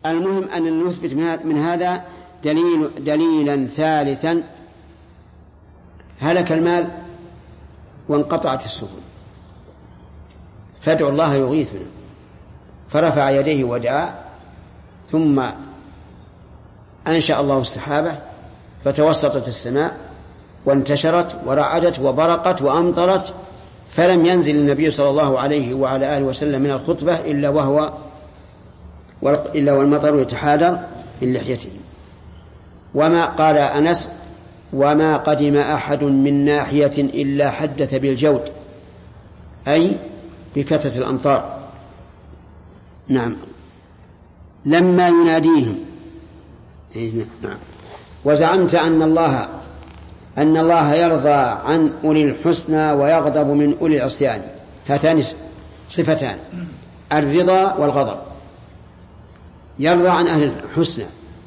المهم أن نثبت من هذا دليلا ثالثا: هلك المال وانقطعت السبل، فادعوا الله يغيثنا. فرفع يديه ودعا، ثم أنشأ الله السحابة فتوسطت السماء وانتشرت ورعدت وبرقت وأمطرت، فلم ينزل النبي صلى الله عليه وعلى آله وسلم من الخطبة إلا والمطر يتحادر من لحيته. وما قال أنس: وما قدم أحد من ناحية إلا حدث بالجود، أي بكثرة الأمطار. نعم. لما يناديهم. نعم. وزعمت أن الله يرضى عن أولي الحسنى ويغضب من أولي العصيان. هاتان صفتان: الرضا والغضب. يرضى عن أهل الحسنى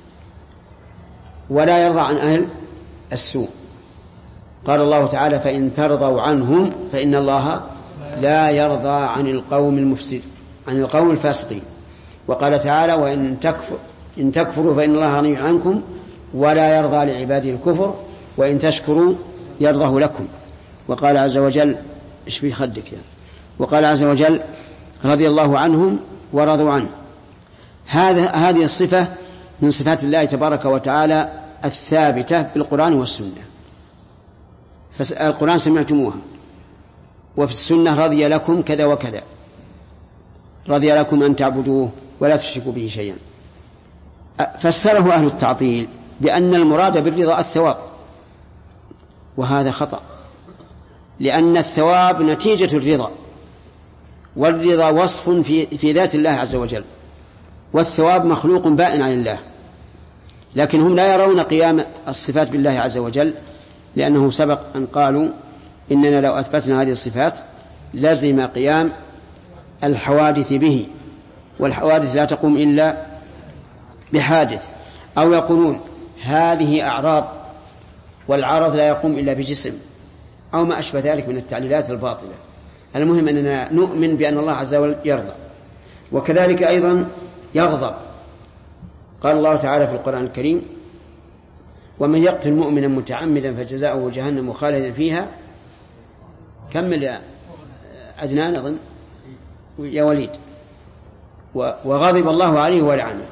ولا يرضى عن أهل السوء. قال الله تعالى: فإن ترضوا عنهم فإن الله لا يرضى عن القوم المفسدين، عن القوم الفاسقين. وقال تعالى: وإن تكفروا فإن الله غني عنكم ولا يرضى لعباده الكفر وإن تشكروا يرضه لكم. وقال عز وجل: ايش في خدك يعني؟ وقال عز وجل: رضي الله عنهم ورضوا عنه. هذه الصفة من صفات الله تبارك وتعالى الثابتة بالقرآن والسنة. فالقرآن سمعتموها، وفي السنة: رضي لكم كذا وكذا، رضي لكم أن تعبدوه ولا تشركوا به شيئا. فسره أهل التعطيل بأن المراد بالرضا الثواب، وهذا خطأ، لأن الثواب نتيجة الرضا، والرضا وصف في ذات الله عز وجل، والثواب مخلوق بائن عن الله. لكن هم لا يرون قيام الصفات بالله عز وجل، لأنه سبق أن قالوا: إننا لو أثبتنا هذه الصفات لزم قيام الحوادث به، والحوادث لا تقوم إلا بحادث. أو يقولون: هذه أعراض، والعرض لا يقوم إلا بجسم، أو ما أشبه ذلك من التعليلات الباطلة. المهم أننا نؤمن بأن الله عز وجل يرضى، وكذلك أيضا يغضب. قال الله تعالى في القرآن الكريم: ومن يقتل مؤمنا متعمدا فجزاؤه جهنم خالدا فيها. كمل يا عدنان أظن يا وليد. وغضب الله عليه ولعنه.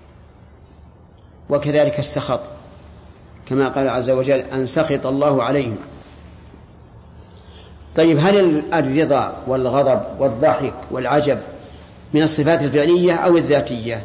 وكذلك السخط، كما قال عز وجل: أن سخط الله عليهم. طيب، هل الرضا والغضب والضحك والعجب من الصفات الفعلية أو الذاتية؟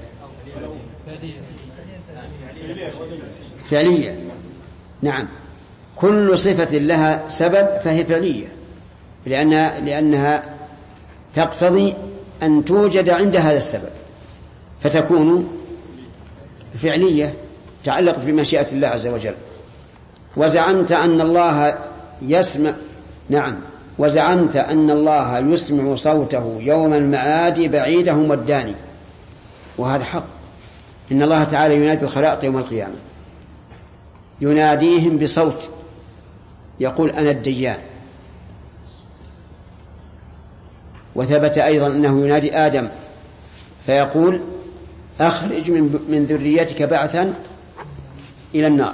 فعلية. نعم، كل صفة لها سبب فهي فعلية، لأنها تقتضي أن توجد عند هذا السبب، فتكون فعلية تعلقت بمشيئة الله عز وجل. وزعمت أن الله يسمع. نعم. وزعمت أن الله يسمع صوته يوم المعاد بعيدهم والداني، وهذا حق. إن الله تعالى ينادي الخلائق يوم القيامة، يناديهم بصوت يقول: أنا الديان. وثبت أيضا أنه ينادي آدم فيقول: أخرج من ذريتك بعثا إلى النار.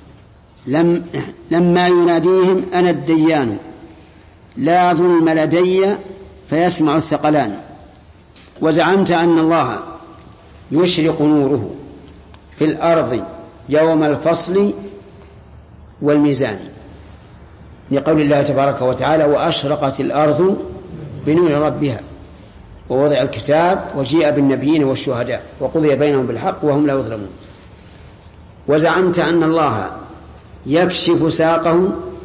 لما يناديهم: أنا الديان لا ظلم لدي فيسمع الثقلان. وزعمت أن الله يشرق نوره في الأرض يوم الفصل والميزان، لقول الله تبارك وتعالى: وأشرقت الأرض بنور ربها ووضع الكتاب وجيء بالنبيين والشهداء وقضي بينهم بالحق وهم لا يظلمون. وزعمت أن الله يكشف ساقه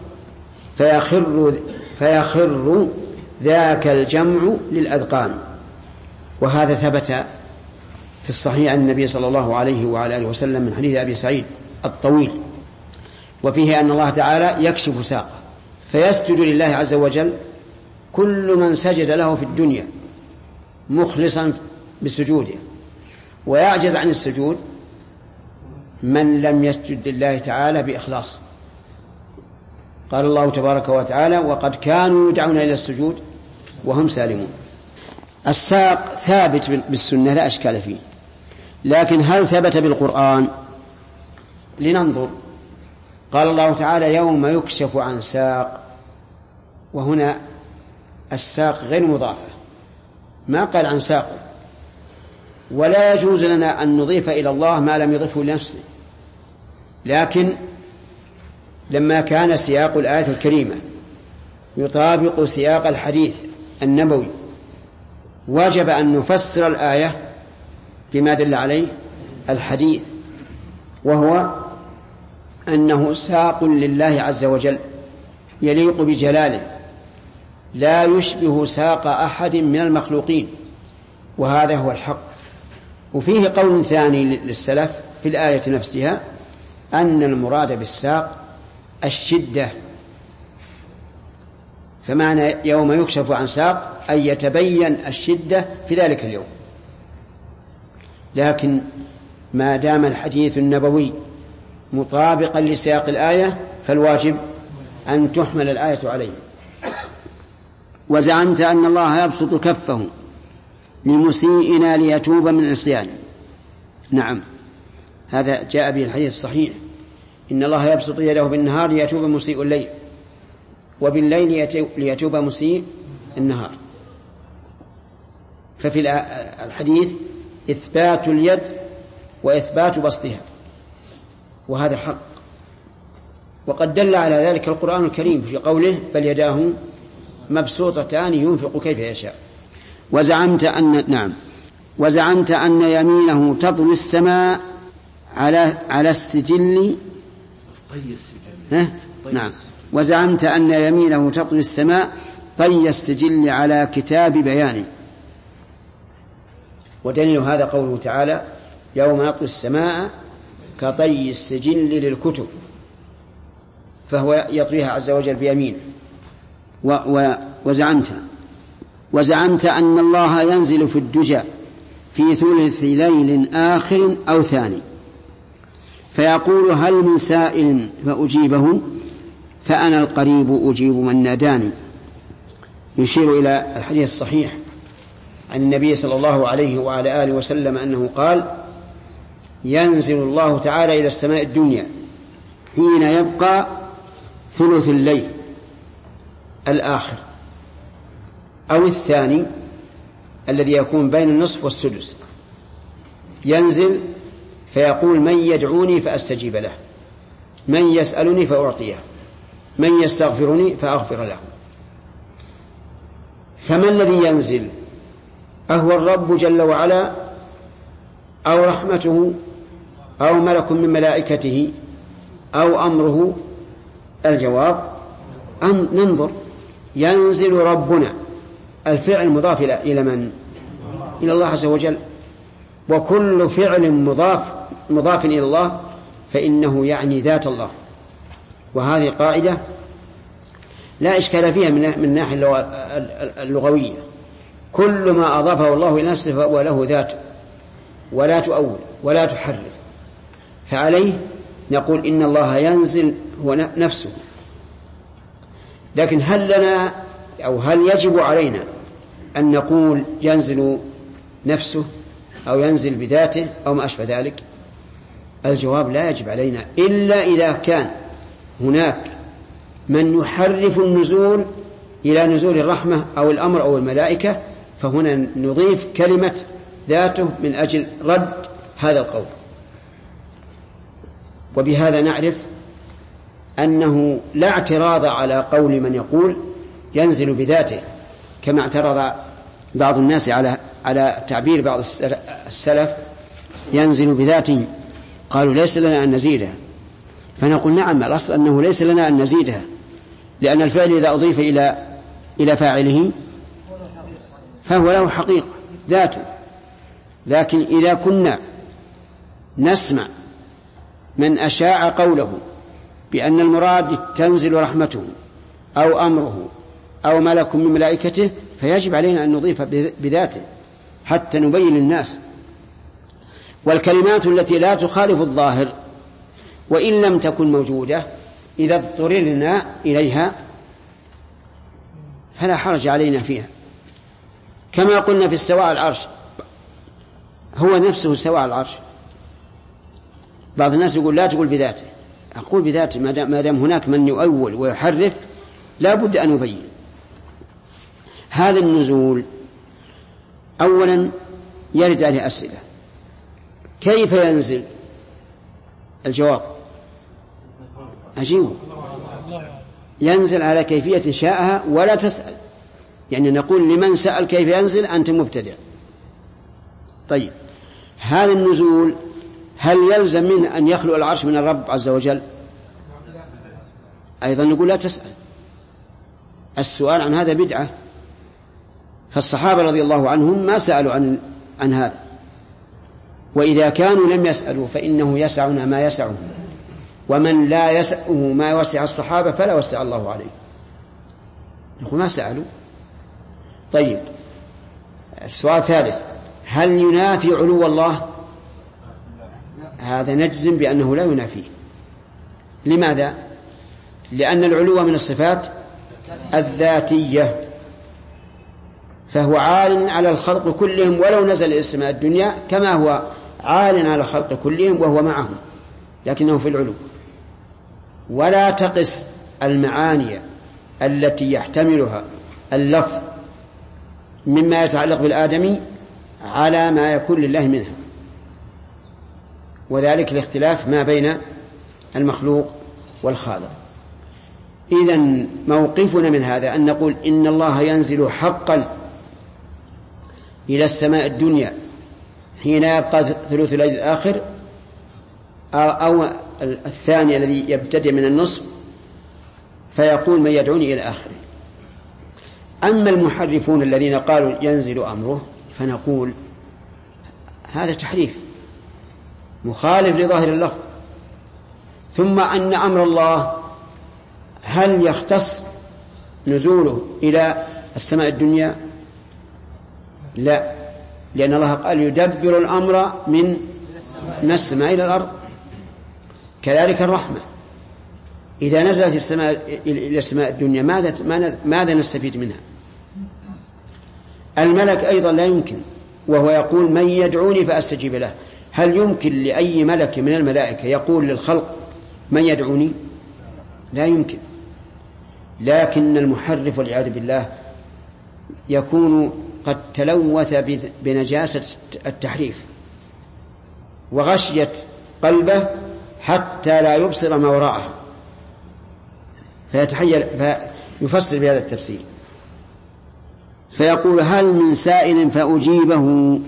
فيخر ذاك الجمع للأذقان. وهذا ثبت في الصحيح عن النبي صلى الله عليه وعلى آله وسلم من حديث أبي سعيد الطويل، وفيه أن الله تعالى يكشف ساقه فيسجد لله عز وجل كل من سجد له في الدنيا مخلصا بسجوده، ويعجز عن السجود من لم يسجد لله تعالى بإخلاص. قال الله تبارك وتعالى: وقد كانوا يدعون إلى السجود وهم سالمون. الساق ثابت بالسنة لا أشكال فيه، لكن هل ثبت بالقرآن؟ لننظر. قال الله تعالى يوم يكشف عن ساق، وهنا الساق غير مضافة، ما قال عن ساق، ولا يجوز لنا أن نضيف إلى الله ما لم يضفه لنفسه. لكن لما كان سياق الآية الكريمة يطابق سياق الحديث النبوي وجب أن نفسر الآية بما دل عليه الحديث، وهو أنه ساق لله عز وجل يليق بجلاله لا يشبه ساق أحد من المخلوقين، وهذا هو الحق. وفيه قول ثاني للسلف في الآية نفسها أن المراد بالساق الشدة، فمعنى يوم يكشف عن ساق أن يتبين الشدة في ذلك اليوم. لكن ما دام الحديث النبوي مطابقا لسياق الآية فالواجب أن تحمل الآية عليه. وزعمت أن الله يبسط كفه لمسيئنا ليتوب من عصيانه. نعم، هذا جاء به الحديث الصحيح، إن الله يبسط يده بالنهار ليتوب مسيء الليل، وبالليل ليتوب مسيء النهار. ففي الحديث إثبات اليد وإثبات بسطها، وهذا حق، وقد دل على ذلك القرآن الكريم في قوله بل يداه مبسوطتان ينفق كيف يشاء. وزعمت أن يمينه تطوي السماء على السجل. نعم، وزعمت أن يمينه تطوي السماء طي السجل على كتاب بيانه. ودليل هذا قوله تعالى يوم نطوي السماء كطي السجل للكتب، فهو يطويها عز وجل بيمينه. وزعمت أن الله ينزل في الدجى في ثلث ليل آخر أو ثاني فيقول هل من سائل فأجيبه فأنا القريب أجيب من ناداني. يشير إلى الحديث الصحيح عن النبي صلى الله عليه وعلى آله وسلم أنه قال ينزل الله تعالى إلى السماء الدنيا حين يبقى ثلث الليل الآخر أو الثاني الذي يكون بين النصف والسدس، ينزل فيقول من يدعوني فأستجيب له، من يسألني فأعطيه، من يستغفرني فأغفر له. فما الذي ينزل؟ أهو الرب جل وعلا أو رحمته أو ملك من ملائكته أو أمره؟ الجواب أن ننظر. ينزل ربنا، الفعل مضاف إلى من؟ إلى الله عز وجل، وكل فعل مضاف إلى الله فإنه يعني ذات الله، وهذه قاعدة لا إشكال فيها من الناحية اللغوية. كل ما أضافه الله إلى نفسه فهو له ذات، ولا تؤول ولا تحرف، فعليه نقول إن الله ينزل هو نفسه. لكن هل لنا أو هل يجب علينا أن نقول ينزل نفسه أو ينزل بذاته أو ما أشبه ذلك؟ الجواب لا يجب علينا إلا إذا كان هناك من يحرف النزول إلى نزول الرحمة أو الأمر أو الملائكة، فهنا نضيف كلمة ذاته من أجل رد هذا القول. وبهذا نعرف أنه لا اعتراض على قول من يقول ينزل بذاته، كما اعترض بعض الناس على تعبير بعض السلف ينزل بذاته، قالوا ليس لنا أن نزيدها. فنقول نعم، الأصل أنه ليس لنا أن نزيدها، لأن الفعل إذا أضيف إلى فاعله فهو له حقيقة ذاته. لكن إذا كنا نسمع من أشاع قوله بأن المراد تنزل رحمته أو أمره أو ملك من ملائكته، فيجب علينا أن نضيف بذاته حتى نبين للناس. والكلمات التي لا تخالف الظاهر وإن لم تكن موجودة إذا اضطررنا إليها فلا حرج علينا فيها، كما قلنا في استواء العرش هو نفسه استوى على العرش. بعض الناس يقول لا تقول بذاته، أقول بذاته ما دام هناك من يؤول ويحرف لا بد أن يبين. هذا النزول أولا يرد عليه أسئلة: كيف ينزل؟ الجواب أجيبه، ينزل على كيفية شاءها ولا تسأل. يعني نقول لمن سأل كيف ينزل أنت مبتدع. طيب، هذا النزول هل يلزم منه أن يخلق العرش من الرب عز وجل؟ أيضا نقول لا تسأل. السؤال عن هذا بدعة، فالصحابة رضي الله عنهم ما سألوا عن هذا، وإذا كانوا لم يسألوا فإنه يسعنا ما يسعهم، ومن لا يسأله ما وسع الصحابة فلا وسع الله عليه. نقول ما سألوا. طيب، السؤال الثالث: هل ينافي علو الله؟ هذا نجزم بأنه لا ينافيه. لماذا؟ لأن العلو من الصفات الذاتية، فهو عال على الخلق كلهم ولو نزل إلى السماء الدنيا، كما هو عال على الخلق كلهم وهو معهم، لكنه في العلو. ولا تقس المعاني التي يحتملها اللفظ مما يتعلق بالآدمي على ما يكون لله منها، وذلك الاختلاف ما بين المخلوق والخالق. إذن موقفنا من هذا أن نقول إن الله ينزل حقا إلى السماء الدنيا حين يبقى ثلث الليل الآخر أو الثاني الذي يبتدئ من النصف، فيقول من يدعوني إلى آخره. أما المحرفون الذين قالوا ينزل أمره فنقول هذا تحريف مخالف لظاهر اللفظ. ثم أن أمر الله هل يختص نزوله إلى السماء الدنيا؟ لا، لأن الله قال يدبر الأمر من السماء إلى الأرض. كذلك الرحمة إذا نزلت السماء إلى السماء الدنيا ماذا نستفيد منها؟ الملك أيضا لا يمكن، وهو يقول من يدعوني فأستجيب له. هل يمكن لأي ملك من الملائكة يقول للخلق من يدعوني؟ لا يمكن. لكن المحرف والعياذ بالله يكون قد تلوث بنجاسة التحريف وغشيت قلبه حتى لا يبصر ما وراءه، فيفسر بهذا التفسير، فيقول هل من سائل فأجيبه.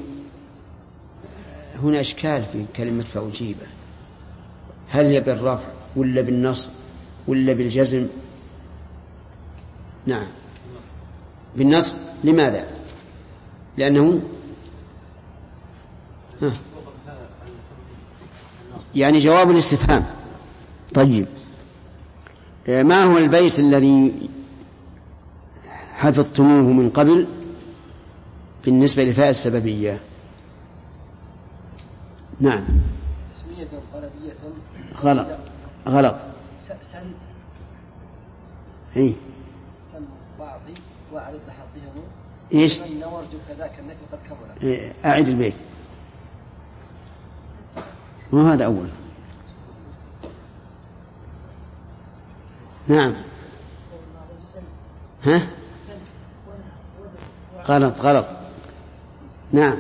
هنا إشكال في كلمة فأجيبه، هل هي بالرفع ولا بالنصب ولا بالجزم؟ نعم بالنصب. لماذا؟ لأنه يعني جواب الاستفهام. طيب، ما هو البيت الذي حفظتموه من قبل بالنسبة لفاء السببية؟ نعم. اسمية طلبية. غلط. سن. إيه. سن بعضي وأعرض لحظهم. إيش؟ من نورج كذاك النكل قد كمل. إيه. أعيد البيت. مو هذا أول. نعم. ها؟ غلط. نعم.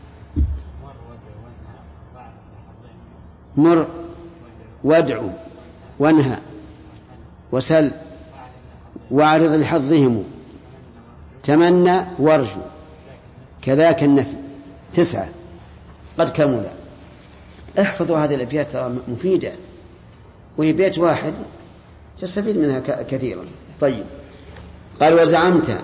مر وادعو وانهى وسل واعرض لحظهم تمنى وارجو كذاك النفي. 9 قد كمل. احفظوا هذه الأبيات ترى مفيدة، وهي بيت واحد تستفيد منها كثيرا. طيب، قال وزعمت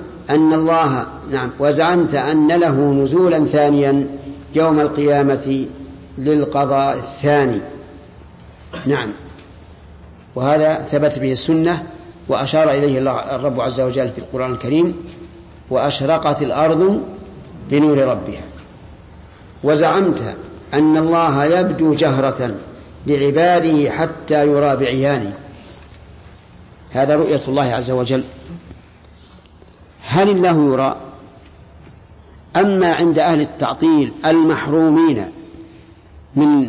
أن له نزولا ثانيا يوم القيامة للقضاء الثاني. نعم، وهذا ثبت به السنة وأشار إليه الرب عز وجل في القرآن الكريم: وأشرقت الأرض بنور ربها. وزعمت أن الله يبدو جهرة لعباده حتى يرى بعيانه. هذا رؤية الله عز وجل. هل الله يرى أما عند أهل التعطيل المحرومين من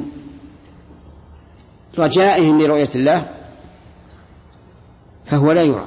رجائهم لرؤية الله فهو لا يرى.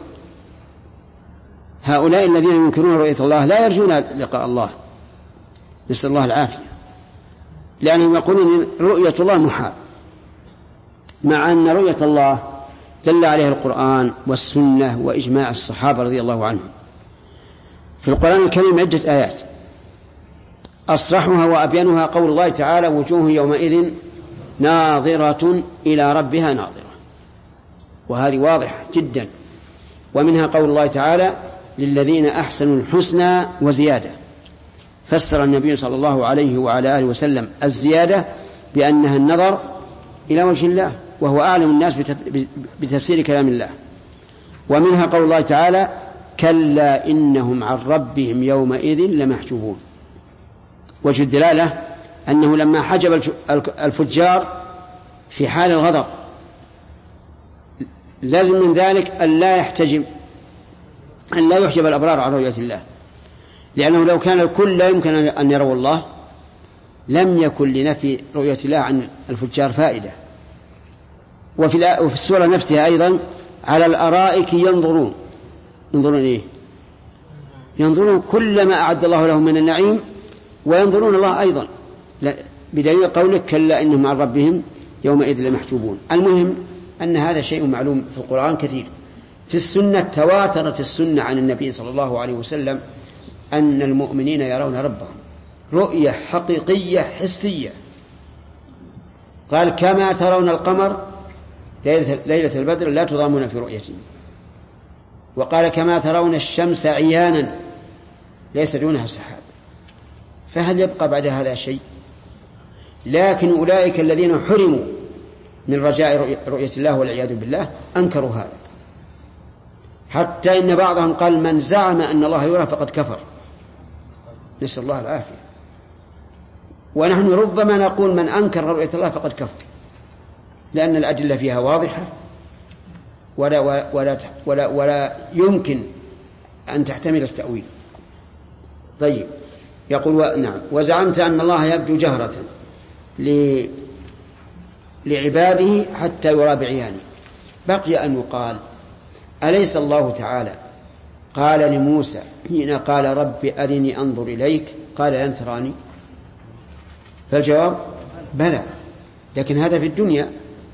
هؤلاء الذين ينكرون رؤية الله لا يرجون لقاء الله، نسأل الله العافية، لأنهم يقولون رؤية الله محال، مع أن رؤية الله دل عليها القرآن والسنة وإجماع الصحابة رضي الله عنهم. في القرآن الكريم عدة آيات أصرحها وأبينها قول الله تعالى: وجوه يومئذ ناظرة إلى ربها ناظرة، وهذه واضحة جدا. ومنها قول الله تعالى: للذين أحسنوا الحسنى وزيادة. فسر النبي صلى الله عليه وعلى آله وسلم الزيادة بأنها النظر إلى وجه الله، وهو أعلم الناس بتفسير كلام الله. ومنها قول الله تعالى: كلا إنهم عن ربهم يومئذ لمحجوبون. وجه الدلالة أنه لما حجب الفجار في حال الغضب لازم من ذلك أن لا يحجب الأبرار عن رؤية الله، لأنه لو كان الكل لا يمكن أن يروا الله لم يكن لنفي رؤية الله عن الفجار فائدة. وفي السورة نفسها أيضا: على الأرائك ينظرون إيه؟ ينظرون كل ما أعد الله لهم من النعيم، وينظرون الله أيضا، بدليل قولك: كلا إنهم عن ربهم يومئذ لمحجوبون. المهم أن هذا شيء معلوم في القرآن كثير. في السنة تواترت السنة عن النبي صلى الله عليه وسلم أن المؤمنين يرون ربهم رؤية حقيقية حسية. قال: كما ترون القمر ليلة البدر لا تضامون في رؤيته. وقال: كما ترون الشمس عيانا ليس دونها سحاب. فهل يبقى بعد هذا شيء؟ لكن أولئك الذين حرموا من رجاء رؤية الله والعياذ بالله أنكروا هذا، حتى إن بعضهم قال: من زعم أن الله يرى فقد كفر، نسأل الله العافية. ونحن ربما نقول: من أنكر رؤية الله فقد كفر، لأن الأدلة فيها واضحة ولا يمكن أن تحتمل التأويل. طيب، يقول: نعم. وزعمت أن الله يبدو جهرة لعباده حتى يرى بعيانه. بقي أن يقال: أليس الله تعالى قال لموسى حين قال: رب أرني أنظر إليك، قال: لن تراني؟ فالجواب: بلى، لكن هذا في الدنيا،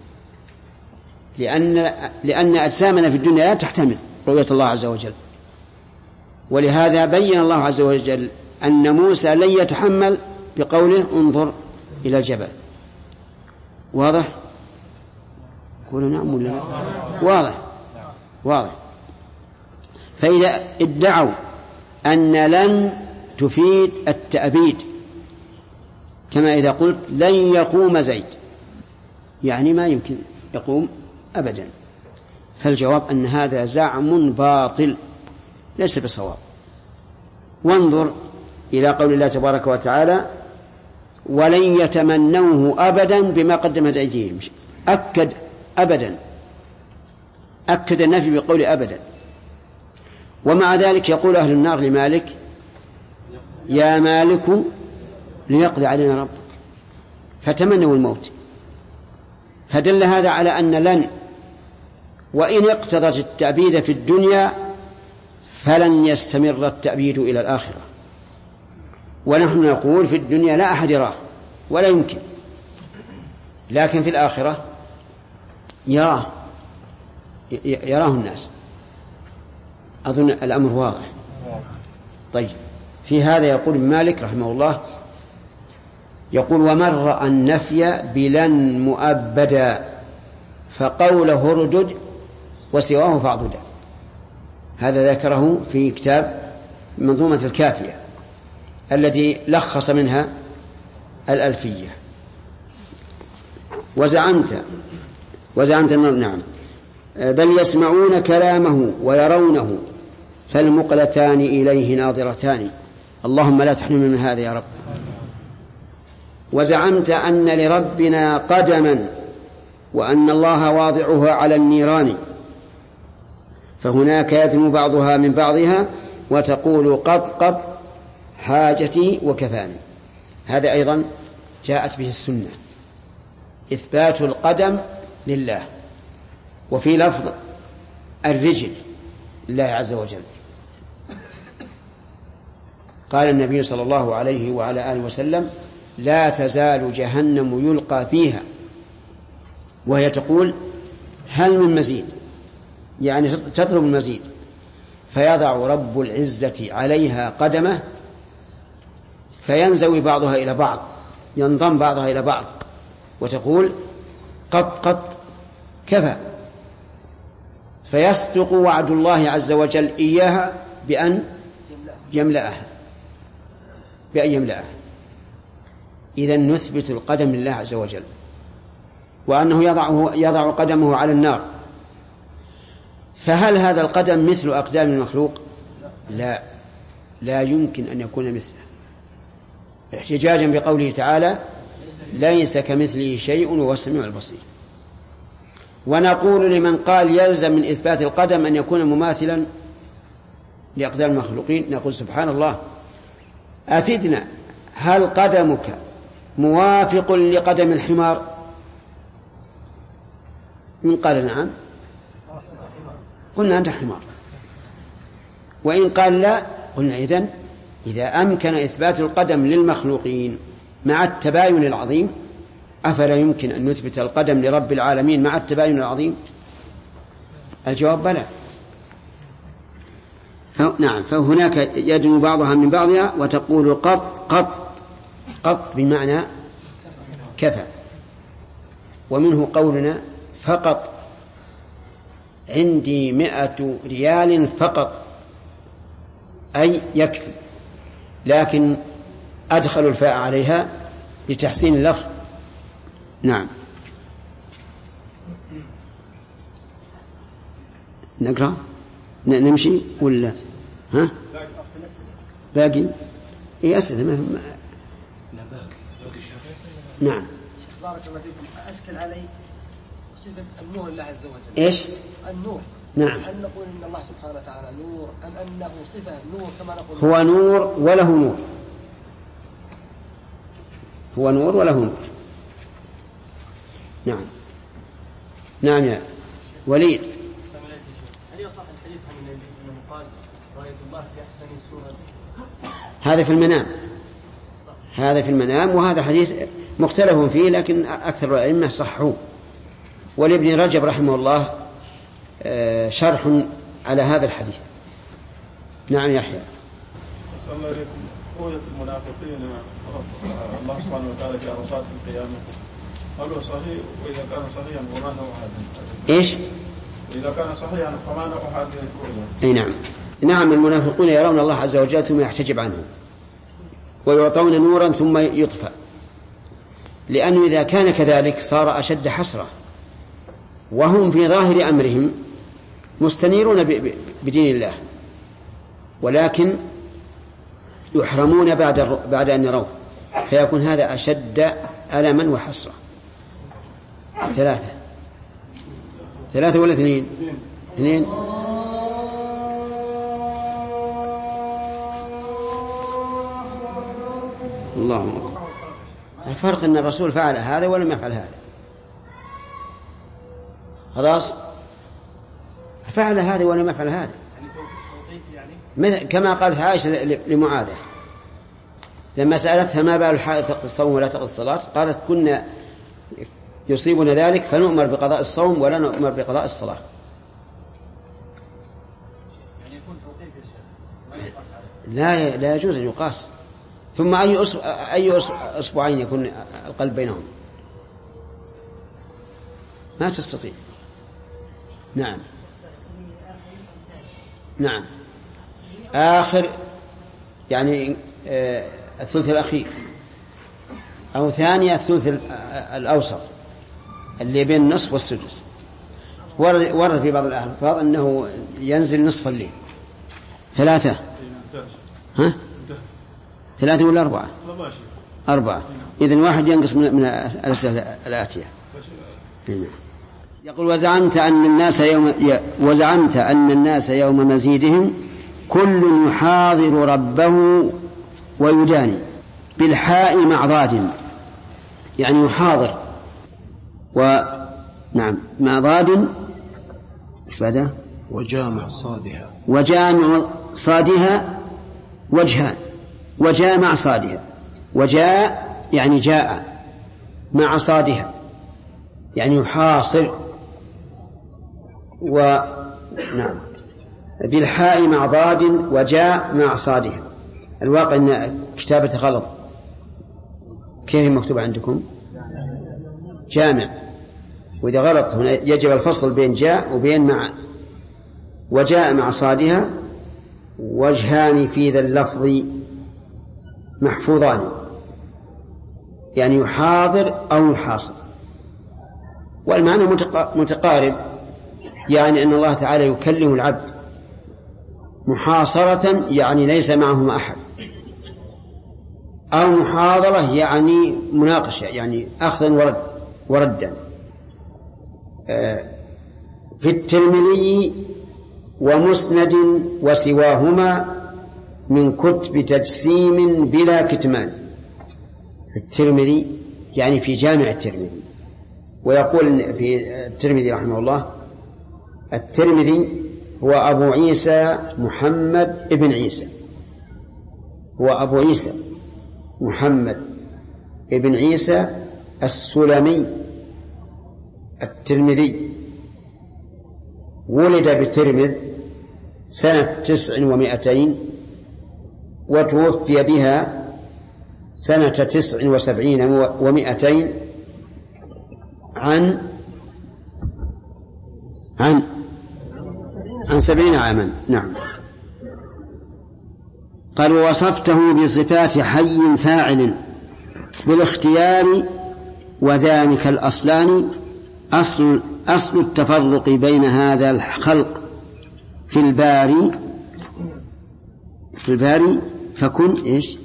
لأن أجسامنا في الدنيا لا تحتمل رؤية الله عز وجل. ولهذا بين الله عز وجل أن موسى لن يتحمل بقوله: انظر إلى الجبل. واضح؟ قولوا نعم ولا لا؟ واضح. فإذا ادعوا أن لن تفيد التأبيد، كما إذا قلت: لن يقوم زيد، يعني ما يمكن يقوم أبدا، فالجواب أن هذا زعم باطل ليس بصواب. وانظر إلى قول الله تبارك وتعالى: ولن يتمنوه أبدا بما قدمت أيديهم. أكد أبدا، أكد النفي بقول أبدا. ومع ذلك يقول أهل النار لمالك: يا مالك ليقضي علينا ربك، فتمنوا الموت. فدل هذا على أن لن، وإن اقتضت التأبيد في الدنيا فلن يستمر التأبيد إلى الآخرة. ونحن نقول: في الدنيا لا أحد يراه ولا يمكن، لكن في الآخرة يراه الناس. أظن الأمر واضح. طيب، في هذا يقول مالك رحمه الله، يقول: ومن رأى النفي بلن مؤبدا فقوله اردد وسواه فاعضدا. هذا ذكره في كتاب منظومة الكافية التي لخص منها الألفية. وزعمت نعم، بل يسمعون كلامه ويرونه فالمقلتان إليه ناظرتان. اللهم لا تحرمنا من هذا يا رب. وزعمت أن لربنا قدما وأن الله واضعها على النيران، فهناك يدنو بعضها من بعضها وتقول قط قط حاجتي وكفاني. هذا أيضا جاءت به السنة، إثبات القدم لله. وفي لفظ الرجل لله عز وجل. قال النبي صلى الله عليه وعلى آله وسلم: لا تزال جهنم يلقى فيها وهي تقول: هل من مزيد؟ يعني تطلب المزيد. فيضع رب العزة عليها قدمه فينزوي بعضها إلى بعض، ينضم بعضها إلى بعض، وتقول: قط قط كفى. فيصدق وعد الله عز وجل إياها بأن يملأها، إذن نثبت القدم لله عز وجل، وأنه يضع قدمه على النار. فهل هذا القدم مثل أقدام المخلوق؟ لا يمكن أن يكون مثله، احتجاجا بقوله تعالى: ليس كمثله شيء وهو السميع البصير. ونقول لمن قال يلزم من إثبات القدم أن يكون مماثلا لأقدام المخلوقين، نقول: سبحان الله، أفدنا، هل قدمك موافق لقدم الحمار؟ إن قال نعم قلنا أنت حمار، وإن قال لا قلنا إذا أمكن إثبات القدم للمخلوقين مع التباين العظيم، أفلا يمكن أن نثبت القدم لرب العالمين مع التباين العظيم؟ الجواب بلى. نعم، فهناك يدنو بعضها من بعضها، وتقول قط قط قط بمعنى كفى. ومنه قولنا: فقط عندي 100 ريال فقط، أي يكفي، لكن أدخل الفاء عليها لتحسين اللفظ. نعم. نقرأ نمشي ولا ها؟ باقي إيه أسئلة ما نعم. شيخ بارك الله فيكم، أشكل علي صفة النور لله عز وجل. إيش؟ النور. نعم. هل نقول إن الله سبحانه وتعالى نور، أم أنه صفة نور كما نقول؟ هو نور وله نور، هو نور وله نور. نعم. نعم يا وليد. هل يصح الحديث عن النبي أنه قال: رأيت الله في أحسن سورة؟ هذا في المنام، هذا في المنام، وهذا حديث مختلف فيه، لكن أكثر الأئمة صحوه. ولابن رجب رحمه الله شرح على هذا الحديث. نعم يحيى. أسأل الله عليكم، رؤية المنافقين الله سبحانه وتعالى في عرصات القيامة، هل هو صحيح؟ وإذا كان صحيحا فما نوع هذه؟ إيش؟ إذا كان صحيحا فما نوع هذه الرؤية؟ أي نعم. نعم، المنافقون يرون الله عز وجل ثم يحتجب عنه، ويعطون نورا ثم يطفأ، لأنه إذا كان كذلك صار أشد حسرة، وهم في ظاهر أمرهم مستنيرون بدين الله، ولكن يحرمون بعد أن يروه، فيكون هذا أشد ألما وحسرة. 3 ولا 2؟ 2. اللهم أكبر. الفرق أن الرسول فعل هذا ولم يفعل هذا. خلاص، فعل هذا ولم يفعل هذا، كما قالت عائشة لمعاذة لما سألتها: ما بال الحائض تقضي الصوم ولا تقضي الصلاة؟ قالت: كنا يصيبنا ذلك فنؤمر بقضاء الصوم ولا نؤمر بقضاء الصلاة. لا يجوز أن يقاس. ثم أي أصبعين يكون القلب بينهم؟ ما تستطيع. نعم. نعم، آخر يعني الثلث الأخير، أو ثاني الثلث الأوسط اللي بين النصف والسدس. ورد في بعض الألفاظ أنه ينزل نصف الليل. 3. ها؟ 3 ولا 4؟ 4. إذن واحد ينقص من الأسئلة الآتية. يقول: وزعمت أن الناس يوم مزيدهم كل يحاضر ربه ويداني بالحاء مع ضاد يعني يحاضر نعم مع ضاد وجامع صادها وجهان وجاء مع صادها وجاء يعني جاء مع صادها يعني يحاصر نعم بالحاء مع ضاد وجاء مع صادها. الواقع أن كتابة غلط. كيف مكتوب عندكم؟ جامع، وإذا غلط هنا يجب الفصل بين جاء وبين مع. وجاء مع صادها وجهان في ذا اللفظ محفوظان يعني يحاضر أو يحاصر، والمعنى متقارب، يعني أن الله تعالى يكلم العبد محاصرة يعني ليس معهم أحد، أو محاضرة يعني مناقشة يعني أخذا وردا. في الترمذي ومسند وسواهما من كتب تجسيم بلا كتمان. في الترمذي يعني في جامع الترمذي. ويقول في الترمذي رحمه الله: الترمذي هو أبو عيسى محمد ابن عيسى، هو أبو عيسى محمد ابن عيسى السلمي الترمذي، ولد بترمذ سنة 900 وتوفي بها سنة 79 و200 عن 70 عاما. نعم. قال: ووصفته بصفات حي فاعل بالاختيار، وذلك الأصلان أصل التفرق بين هذا الخلق في الباري فكن إيش؟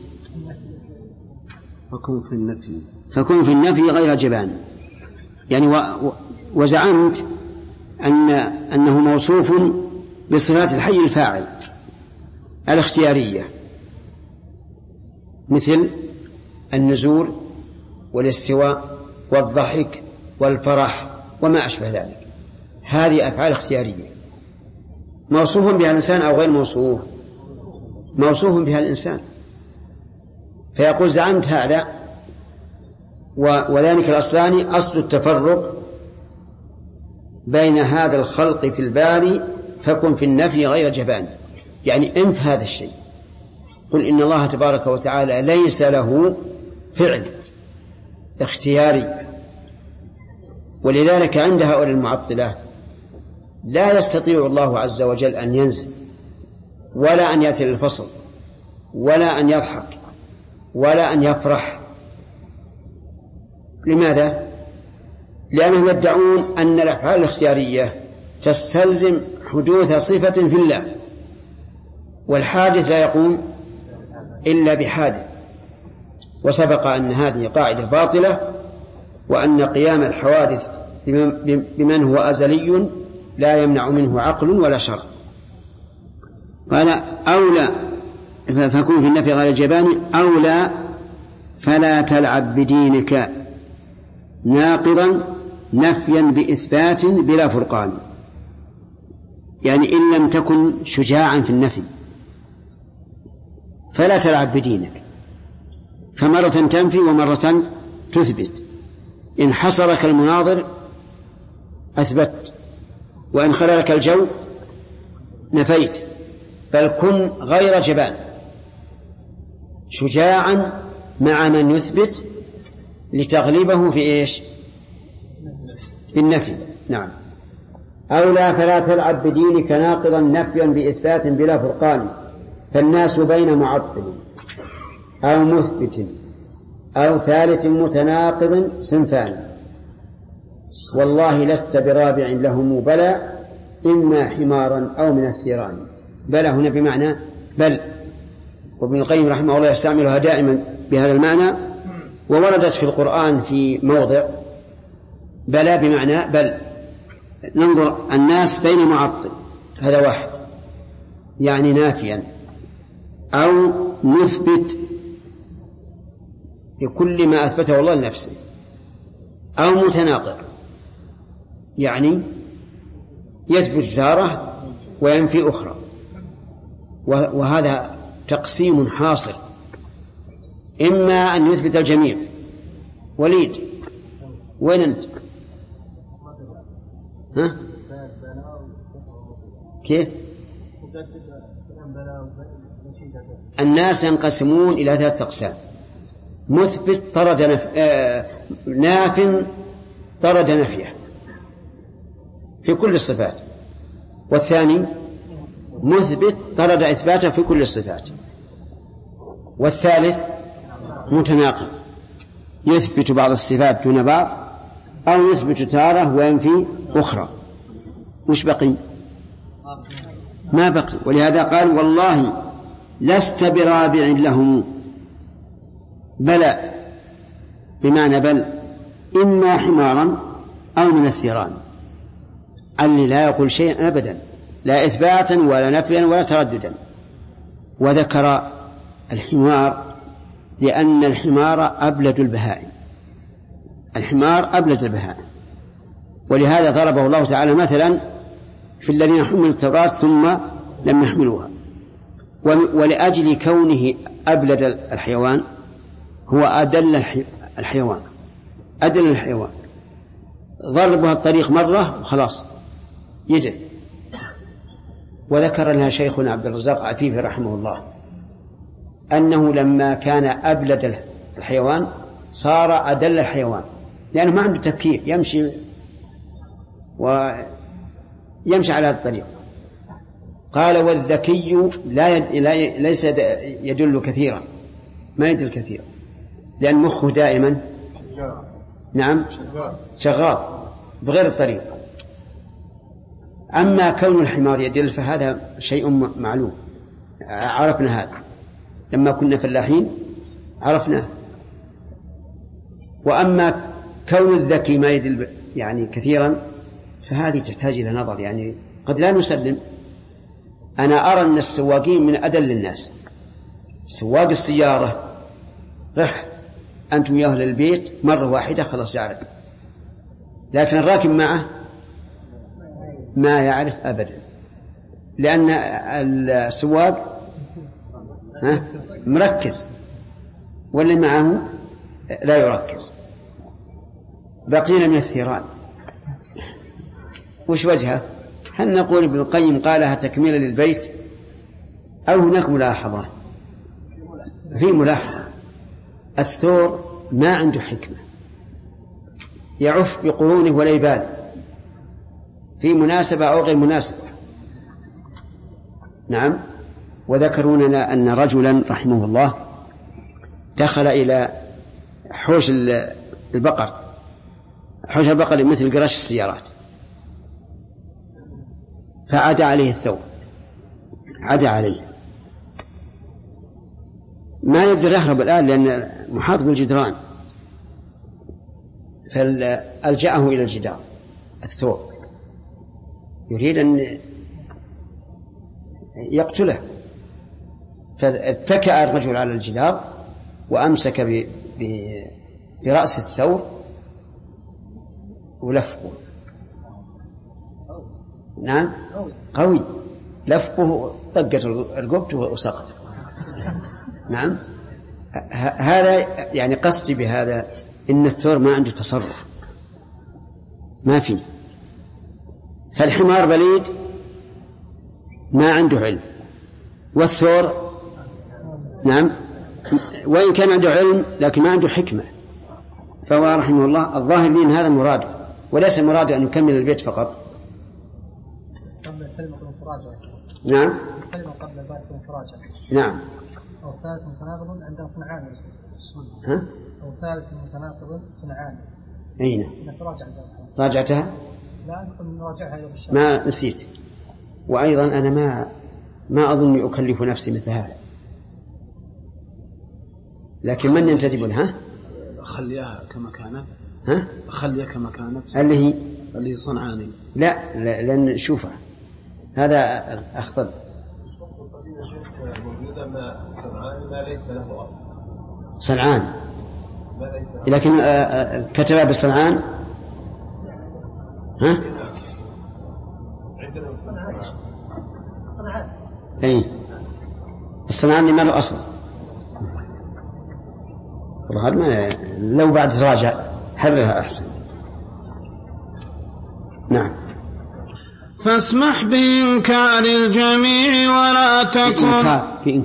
فكن في النفي غير جبان. يعني وزعمت أنه موصوف بصفات الحي الفاعل الاختيارية، مثل النزول والاستواء والضحك والفرح وما أشبه ذلك. هذه أفعال اختيارية موصوف بها الإنسان أو غير موصوف؟ موصوف بها الإنسان. فيقول: زعمت هذا، وذلك الأصلان أصل التفرق بين هذا الخلق في الباري فكن في النفي غير جبان. يعني انف هذا الشيء، قل إن الله تبارك وتعالى ليس له فعل اختياري. ولذلك عند هؤلاء المعطلة لا يستطيع الله عز وجل أن ينزل، ولا أن يأتي للفصل، ولا أن يضحك، ولا أن يفرح. لماذا؟ لأنهم يدعون أن الأفعال الاختيارية تستلزم حدوث صفة في الله، والحادث لا يقوم إلا بحادث. وسبق أن هذه قاعدة باطلة، وأن قيام الحوادث بمن هو أزلي لا يمنع منه عقل ولا شرع. قال: أولى فكن في النفي غير الجبان، أولى فلا تلعب بدينك ناقضا نفيا بإثبات بلا فرقان. يعني إن لم تكن شجاعا في النفي فلا تلعب بدينك، فمرة تنفي ومرة تثبت. إن حصرك المناظر أثبت، وإن خللك الجو نفيت. بل كن غير جبان، شجاعا مع من يثبت لتغلبه في إيش؟ في النفي. نعم. أولى فلا تلعب بدينك ناقضا نفيا بإثبات بلا فرقان، فالناس بين معطل أو مثبت أو ثالث متناقض صنفان، والله لست برابع لهم بلى إما حمارا أو من الثيران. بلى هنا بمعنى بل، وابن القيم رحمه الله يستعملها دائما بهذا المعنى، ووردت في القرآن في موضع بلى بمعنى بل. ننظر: الناس بين معطل، هذا واحد يعني نافيا، أو مثبت بكل ما أثبته الله لنفسه، أو متناقض، يعني يثبت تارة وينفي أخرى، وهذا تقسيم حاصل، إما أن يثبت الجميع. وليد وين أنت؟ ها؟ كيف؟ الناس ينقسمون إلى 3 أقسام: مثبت طرد ناف طرد نفيه في كل الصفات، والثاني مثبت طرد إثباته في كل الصفات، والثالث متناقض يثبت بعض الصفات دون بعض، أو يثبت تارة وينفي أخرى. وش بقي؟ ما بقي. ولهذا قال: والله لست برابع لهم، بلى بمعنى بل، إما حمارا أو من الثيران، اللي لا يقول شيئا أبدا، لا إثباتا ولا نفيا ولا ترددا. وذكر الحمار لأن الحمار أبلد البهائم، الحمار أبلد البهائم، ولهذا ضربه الله تعالى مثلا في الذين حملوا التوراة ثم لم يحملوها. ولأجل كونه أبلد الحيوان هو أدل الحيوان، أدل الحيوان، ضربها الطريق مرة وخلاص يجري. وذكر لنا شيخنا عبد الرزاق عفيفي رحمه الله أنه لما كان أبلد الحيوان صار أدل الحيوان، لأنه ما عنده تفكير، يمشي على هذا الطريق. قال: والذكي ليس يدل كثيرا، ما يدل كثيرا، لأن مخه دائما نعم شغال بغير الطريق. أما كون الحمار يدل فهذا شيء معلوم، عرفنا هذا لما كنا فلاحين عرفناه. وأما كون الذكي ما يدل يعني كثيرا فهذه تحتاج إلى نظر، يعني قد لا نسلم. أنا أرى أن السواقين من أدل الناس، سواق السيارة رح أنتم يا أهل البيت مرة واحدة خلاص يعرف، لكن الراكب معه ما يعرف أبدا، لأن السواق مركز واللي معه لا يركز. بقينا من الثيران، وش وجهه؟ هل نقول ابن القيم قالها تكميلا للبيت أو هناك ملاحظة؟ في ملاحظة. الثور ما عنده حكمة، يعف بقرونه ولا يبالي في مناسبة أو غير مناسبة. نعم. وذكروا لنا أن رجلا رحمه الله دخل إلى حوش البقر، حوش البقر مثل قراش السيارات، فعاد عليه الثور، عاد عليه، ما يقدر يهرب الآن لأن محاط بالجدران، فألجأه إلى الجدار الثور، يريد أن يقتله، فاتكأ الرجل على الجدار وأمسك برأس الثور ولفقه. نعم قوي، لفقه طقت رقبته وسقط. نعم. هذا يعني قصدي بهذا إن الثور ما عنده تصرف، ما فيه. فالحمار بليد ما عنده علم، والثور نعم وإن كان عنده علم لكن ما عنده حكمة. فهو رحمه الله الظاهر لي أن هذا مراد، وليس مراد أن يكمل البيت فقط. نعم. الكلمة قبل البيت متراجع. نعم. أو ثالث متناقض عندنا صنعان. ها؟ أو ثالث متناقض صنعان. أين؟ راجعتها؟ لا نراجعها ما نسيت. وأيضا أنا ما أظن أكلف نفسي مثل هذا، لكن من ينتدب لها؟ خليها كما كانت. ها؟ خليها كما كانت. اللي هي صنعاني. لا لأن شوفها هذا أخطر. صنعان ما ليس له أصل. صنعان لكن كتبها بالصنعان. ها؟ أي الصنعان ما له أصل. لو بعد راجع حررها أحسن. نعم. فاسمح بإنكار الجميع ولا تكن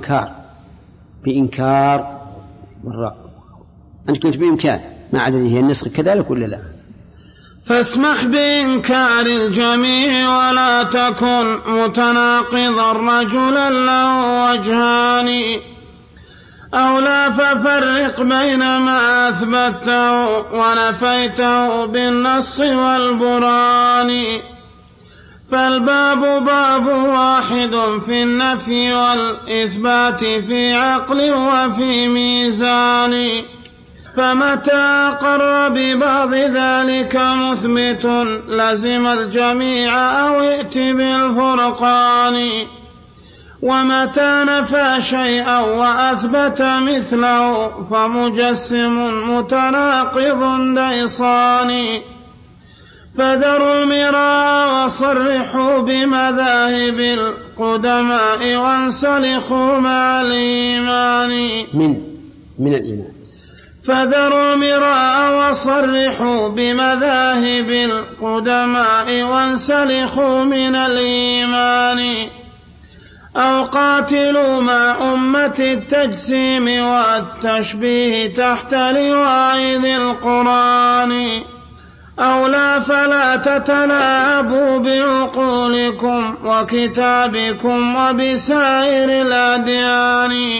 بإنكار والراء. أنت كنت بإمكان ما عدا هي النسخ كذلك ولا لا؟ فاسمح بإنكار الجميع ولا تكن متناقضا رجلا له وجهان أو لا ففرق بين ما أثبته ونفيته بالنص والبرهان فالباب باب واحد في النفي والإثبات في عقل وفي ميزان فمتى أقر ببعض ذلك مثبت لزم الجميع أو ائت بالفرقان ومتى نفى شيئا وأثبت مثله فمجسم متناقض ديصان فذروا المراء وصرحوا بمذاهب القدماء وانسلخوا مع الإيمان من الإيمان. فذروا المراء وصرحوا بمذاهب القدماء وانسلخوا من الإيمان أو قاتلوا مع أمة التجسيم والتشبيه تحت لواء ذي القرآن أو لا فلا تتلاعبوا بعقولكم وكتابكم وبسائر الأديان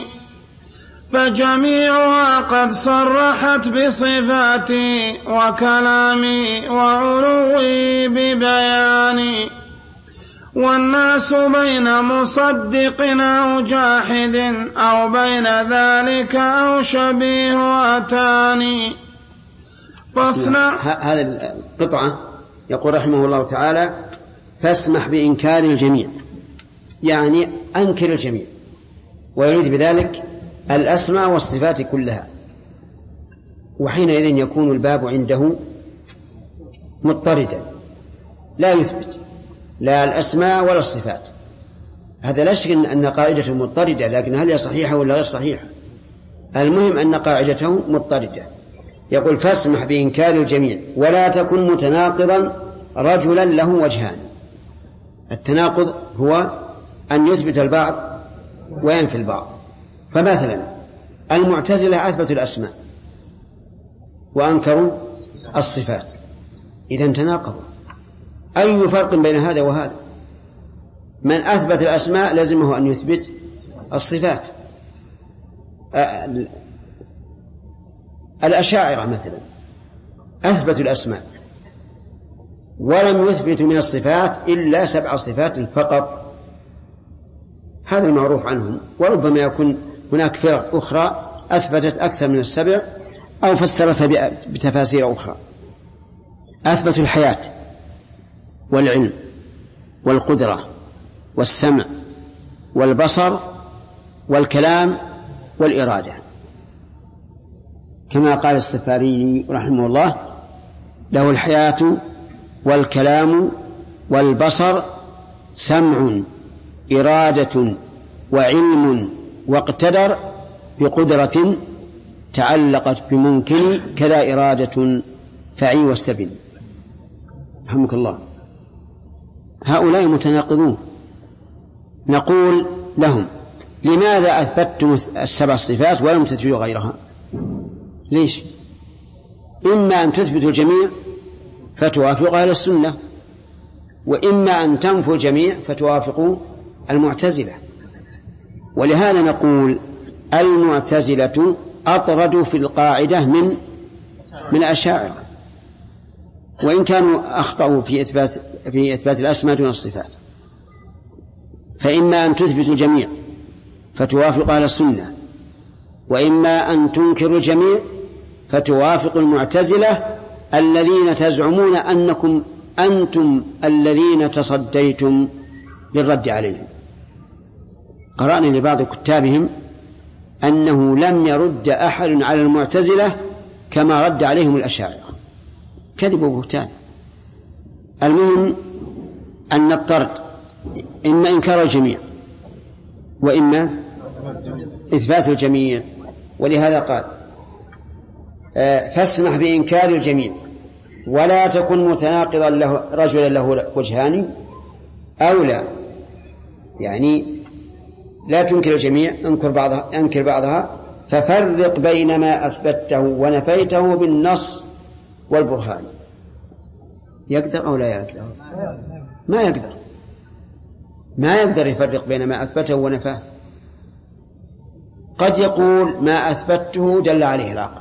فجميعها قد صرحت بصفاتي وكلامي وعلوي ببياني والناس بين مصدق أو جاحد أو بين ذلك أو شبيه أتاني هذه القطعة يقول رحمه الله تعالى فاسمح بإنكار الجميع يعني أنكر الجميع ويريد بذلك الأسماء والصفات كلها وحينئذ يكون الباب عنده مضطردا لا يثبت لا الأسماء ولا الصفات. هذا لا شك أن قاعدته مضطردة لكن هل هي صحيحة ولا غير صحيحة؟ المهم أن قاعدته مضطردة. يقول فاسمح بإنكار الجميع ولا تكن متناقضا رجلا له وجهان. التناقض هو أن يثبت البعض وينفي البعض. فمثلا المعتزلة أثبتوا الأسماء وأنكروا الصفات إذن تناقضوا. أي فرق بين هذا وهذا؟ من أثبت الأسماء لازمه أن يثبت الصفات. الأشاعرة مثلا أثبتوا الأسماء ولم يثبتوا من الصفات إلا 7 صفات فقط. هذا المعروف عنهم وربما يكون هناك فرق أخرى أثبتت أكثر من 7 أو فسرتها بتفاسير أخرى. أثبتوا الحياة والعلم والقدرة والسمع والبصر والكلام والإرادة كما قال السفاري رحمه الله له الحياة والكلام والبصر سمع إرادة وعلم واقتدر بقدرة تعلقت بممكن كذا إرادة فعي واستبن. رحمك الله. هؤلاء متناقضون. نقول لهم لماذا أثبتتم 7 صفات ولم تثبتوا غيرها؟ ليش؟ إما أن تثبتوا الجميع فتوافقوا أهل السنة وإما أن تنفوا الجميع فتوافقوا المعتزلة. ولهذا نقول المعتزلة أطردوا في القاعدة من الأشاعرة وإن كانوا أخطأوا في إثبات الأسماء دون الصفات. فإما أن تثبتوا الجميع فتوافق أهل السنة وإما أن تنكروا الجميع فتوافق المعتزلة الذين تزعمون أنكم أنتم الذين تصديتم للرد عليهم. قرأنا لبعض كتابهم أنه لم يرد أحد على المعتزلة كما رد عليهم الأشاعرة، كذب وبهتان. المهم أن الطرد إما إنكار الجميع وإما إثبات الجميع، ولهذا قال فاسمح بإنكار الجميع ولا تكن متناقضا له رجلا له وجهان أو لا، يعني لا تنكر الجميع، انكر بعضها، ففرق بين ما أثبته ونفيته بالنص والبرهان. يقدر أو لا يقدر؟ ما يقدر يفرق بين ما أثبته ونفاه. قد يقول ما أثبته دل عليه العقل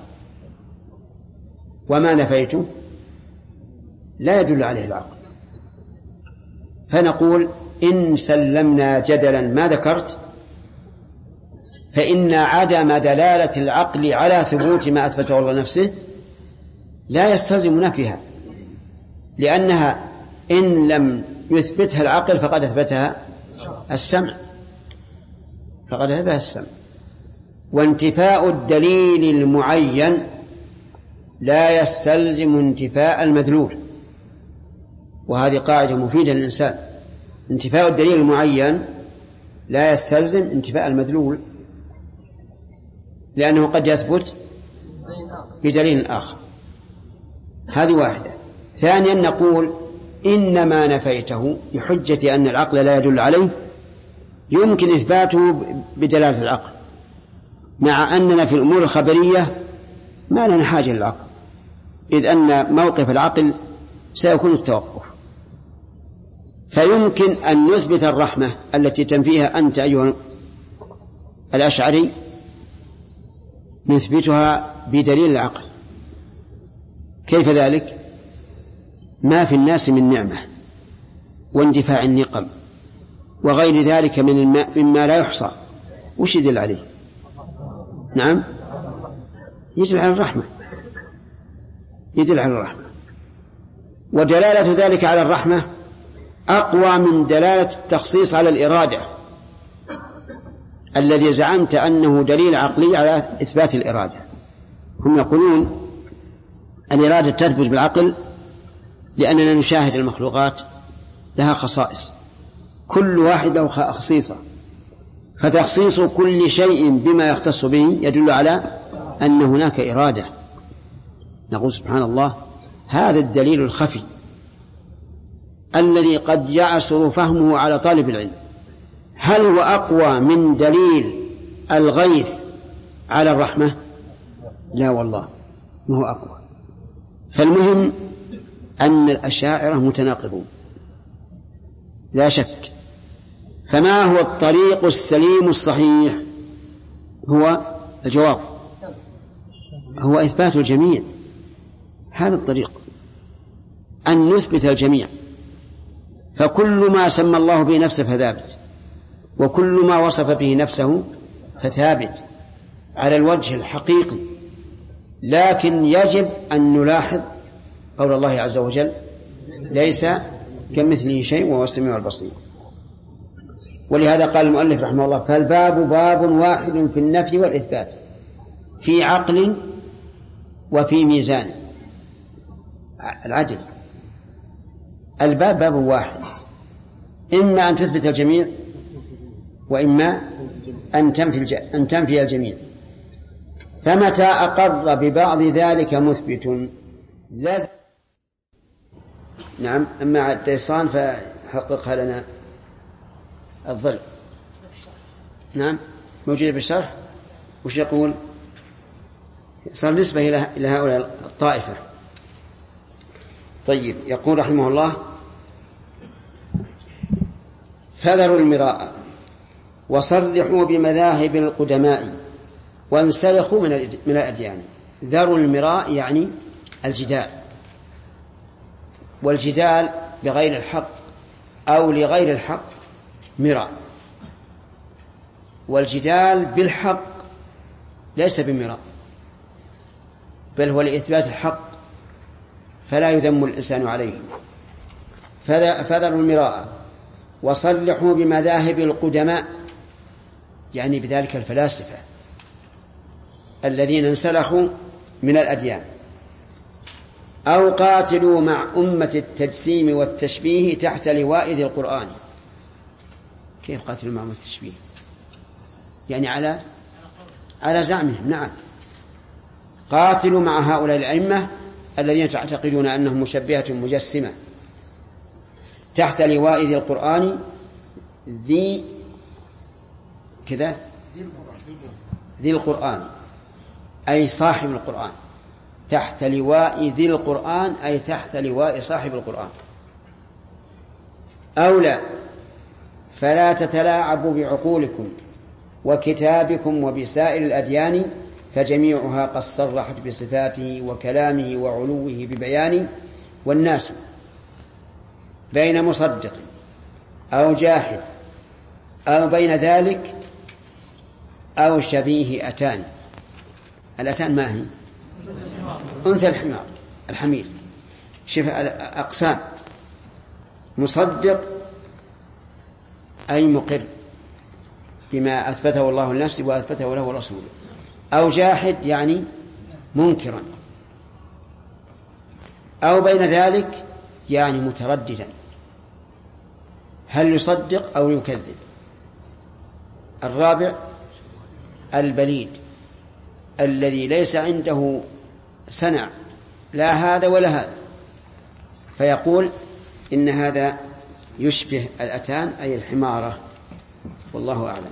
وما نفيته لا يدل عليه العقل، فنقول إن سلمنا جدلا ما ذكرت فإن عدم دلالة العقل على ثبوت ما أثبته الله نفسه لا يستلزم نفيها، لأنها إن لم يثبتها العقل فقد أثبتها السمع، وانتفاء الدليل المعين لا يستلزم انتفاء المدلول، وهذه قاعدة مفيدة للإنسان. انتفاء الدليل المعين لا يستلزم انتفاء المدلول، لأنه قد يثبت بدليل آخر. هذه واحدة. ثانيا نقول إنما نفيته بحجة أن العقل لا يدل عليه يمكن إثباته بدلالة العقل، مع أننا في الأمور الخبرية ما لنا حاجة للعقل، إذ أن موقف العقل سيكون التوقف. فيمكن أن نثبت الرحمة التي تنفيها أنت أيها الأشعري، نثبتها بدليل العقل. كيف ذلك؟ ما في الناس من نعمة واندفاع النقم وغير ذلك مما لا يحصى، وش يدل عليه؟ نعم، يدل على الرحمة، ودلالة ذلك على الرحمة أقوى من دلالة التخصيص على الإرادة الذي زعمت أنه دليل عقلي على إثبات الإرادة. هم يقولون الإرادة تثبت بالعقل لأننا نشاهد المخلوقات لها خصائص، كل واحد له خصيصة، فتخصيص كل شيء بما يختص به يدل على أن هناك إرادة. نقول سبحان الله، هذا الدليل الخفي الذي قد يعسر فهمه على طالب العلم، هل هو أقوى من دليل الغيث على الرحمة؟ لا والله، ما هو أقوى. فالمهم أن الأشاعرة متناقضون لا شك. فما هو الطريق السليم الصحيح؟ هو الجواب هو إثبات الجميع. هذا الطريق، أن نثبت الجميع، فكل ما سمى الله به نفسه فثابت، وكل ما وصف به نفسه فثابت على الوجه الحقيقي. لكن يجب أن نلاحظ قول الله عز وجل ليس كمثله شيء وهو السميع البصير. ولهذا قال المؤلف رحمه الله فالباب باب واحد في النفي والإثبات، في عقل وفي ميزان العدل. الباب باب واحد، إما أن تثبت الجميع وإما أن تنفي الجميع. فمتى أقر ببعض ذلك مثبت لازم. نعم. أما التيصان فحققها لنا الظل. نعم موجودة بالشرح. وش يقول؟ صار نسبة إلى هؤلاء الطائفة. طيب، يقول رحمه الله فذروا المراء وصرحوا بمذاهب القدماء وانسلخوا من الأديان. ذروا المراء يعني الجدال، والجدال بغير الحق أو لغير الحق مراء، والجدال بالحق ليس بمراء، بل هو لإثبات الحق فلا يذم الإنسان عليه. فذروا المراء وصرحوا بمذاهب القدماء، يعني بذلك الفلاسفة الذين انسلخوا من الأديان. أو قاتلوا مع أمة التجسيم والتشبيه تحت لواء ذي القرآن. كيف قاتلوا مع أمة التشبيه؟ يعني على زعمهم. نعم، قاتلوا مع هؤلاء الأئمة الذين تعتقدون أنهم مشبهة مجسمة تحت لواء ذي القرآن. ذي كذا ذي القرآن أي صاحب القرآن، تحت لواء ذي القرآن أي تحت لواء صاحب القرآن. أو لا، فلا تتلاعبوا بعقولكم وكتابكم وبسائر الأديان فجميعها قد صرحت بصفاته وكلامه وعلوه ببيان. والناس بين مصدق أو جاحد أو بين ذلك أو شبيه أتان. الأتان ما هي؟ أنثى الحمير. شوف أقسام: مصدق أي مقر بما أثبته الله لنفسه وأثبته له رسوله، أو جاحد يعني منكرا، أو بين ذلك يعني مترددا هل يصدق أو يكذب. الرابع البليد الذي ليس عنده سنع لا هذا ولا هذا، فيقول إن هذا يشبه الأتان أي الحمارة. والله أعلم.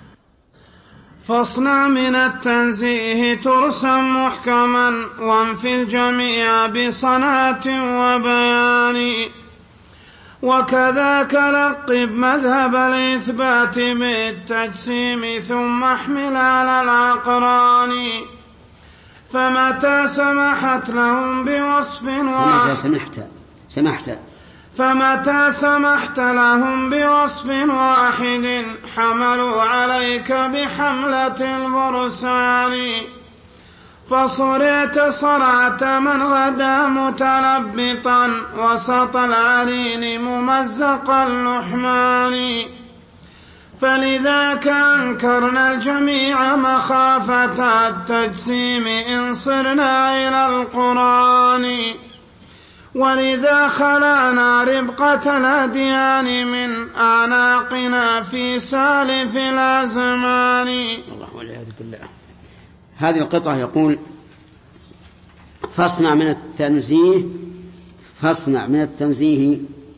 فاصنع من التنزيه ترسم محكما وانفي الجميع بصنعة وبيان. وكذاك لقب مذهب الإثبات بالتجسيم ثم احمل على الأقران. فمتى سمحت لهم بوصف فمتى سمحت لهم بوصف واحد حملوا عليك بحملة الفرسان. فصرعت صرعة من غدا متلبطا وسط العليل ممزق اللحمان. فلذاك أنكرنا الجميع مخافة التجسيم إن صرنا إلى القرآن. ولذا خلعنا ربقة الأديان من أعناقنا في سالف الأزمان. الله والعياذ بالله. هذه القطعة يقول: فاصنع من التنزيه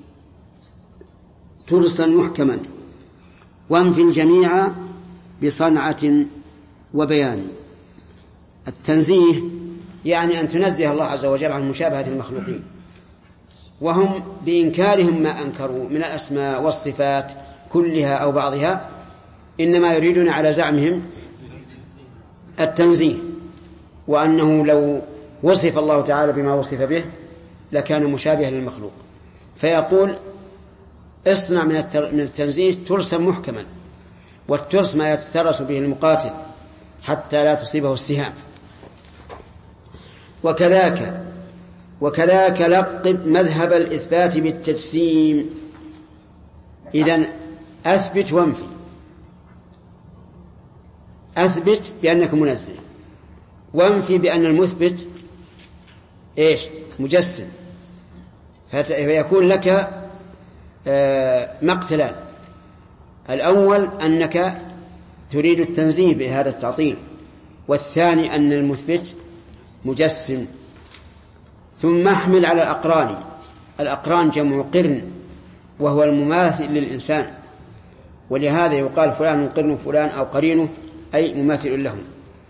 ترسا محكما وانفي الجميع بصنعة وبيان. التنزيه يعني أن تنزه الله عز وجل عن مشابهة المخلوقين، وهم بإنكارهم ما أنكروا من الأسماء والصفات كلها أو بعضها إنما يريدون على زعمهم التنزيه، وأنه لو وصف الله تعالى بما وصف به لكان مشابها للمخلوق. فيقول: اصنع من التنزيه ترسا محكما. والترس ما يتترس به المقاتل حتى لا تصيبه السهام. وكذاك لقب مذهب الإثبات بالتجسيم. إذن أثبت وانفي. أثبت بأنك منزه، وانفي بأن المثبت مجسم. فيكون لك مقتلان: الأول أنك تريد التنزيه بهذا التعطيل، والثاني أن المثبت مجسم. ثم احمل على الأقران. الأقران جمع قرن، وهو المماثل للإنسان، ولهذا يقال فلان قرن فلان أو قرينه أي مماثل لهم.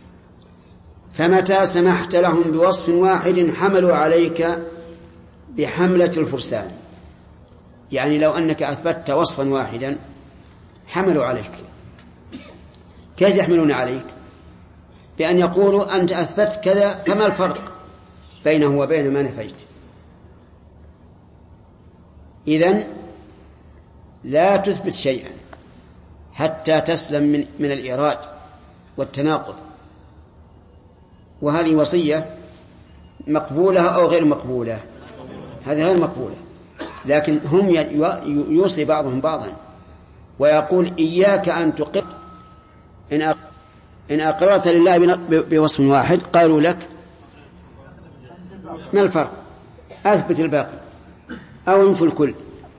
فمتى سمحت لهم بوصف واحد حملوا عليك بحملة الفرسان. يعني لو أنك أثبتت وصفا واحدا حملوا عليك. كيف يحملون عليك؟ بأن يقولوا أنت أثبت كذا، فما الفرق بينه وبين ما نفيت؟ إذن لا تثبت شيئا حتى تسلم من الإيراد والتناقض. وهذه وصية مقبولة أو غير مقبولة؟ هذه غير مقبولة، لكن هم يوصي بعضهم بعضا ويقول: إياك أن تقر. إن أقررت لله بوصف واحد قالوا لك ما الفرق؟ أثبت الباقي أو انف الكل.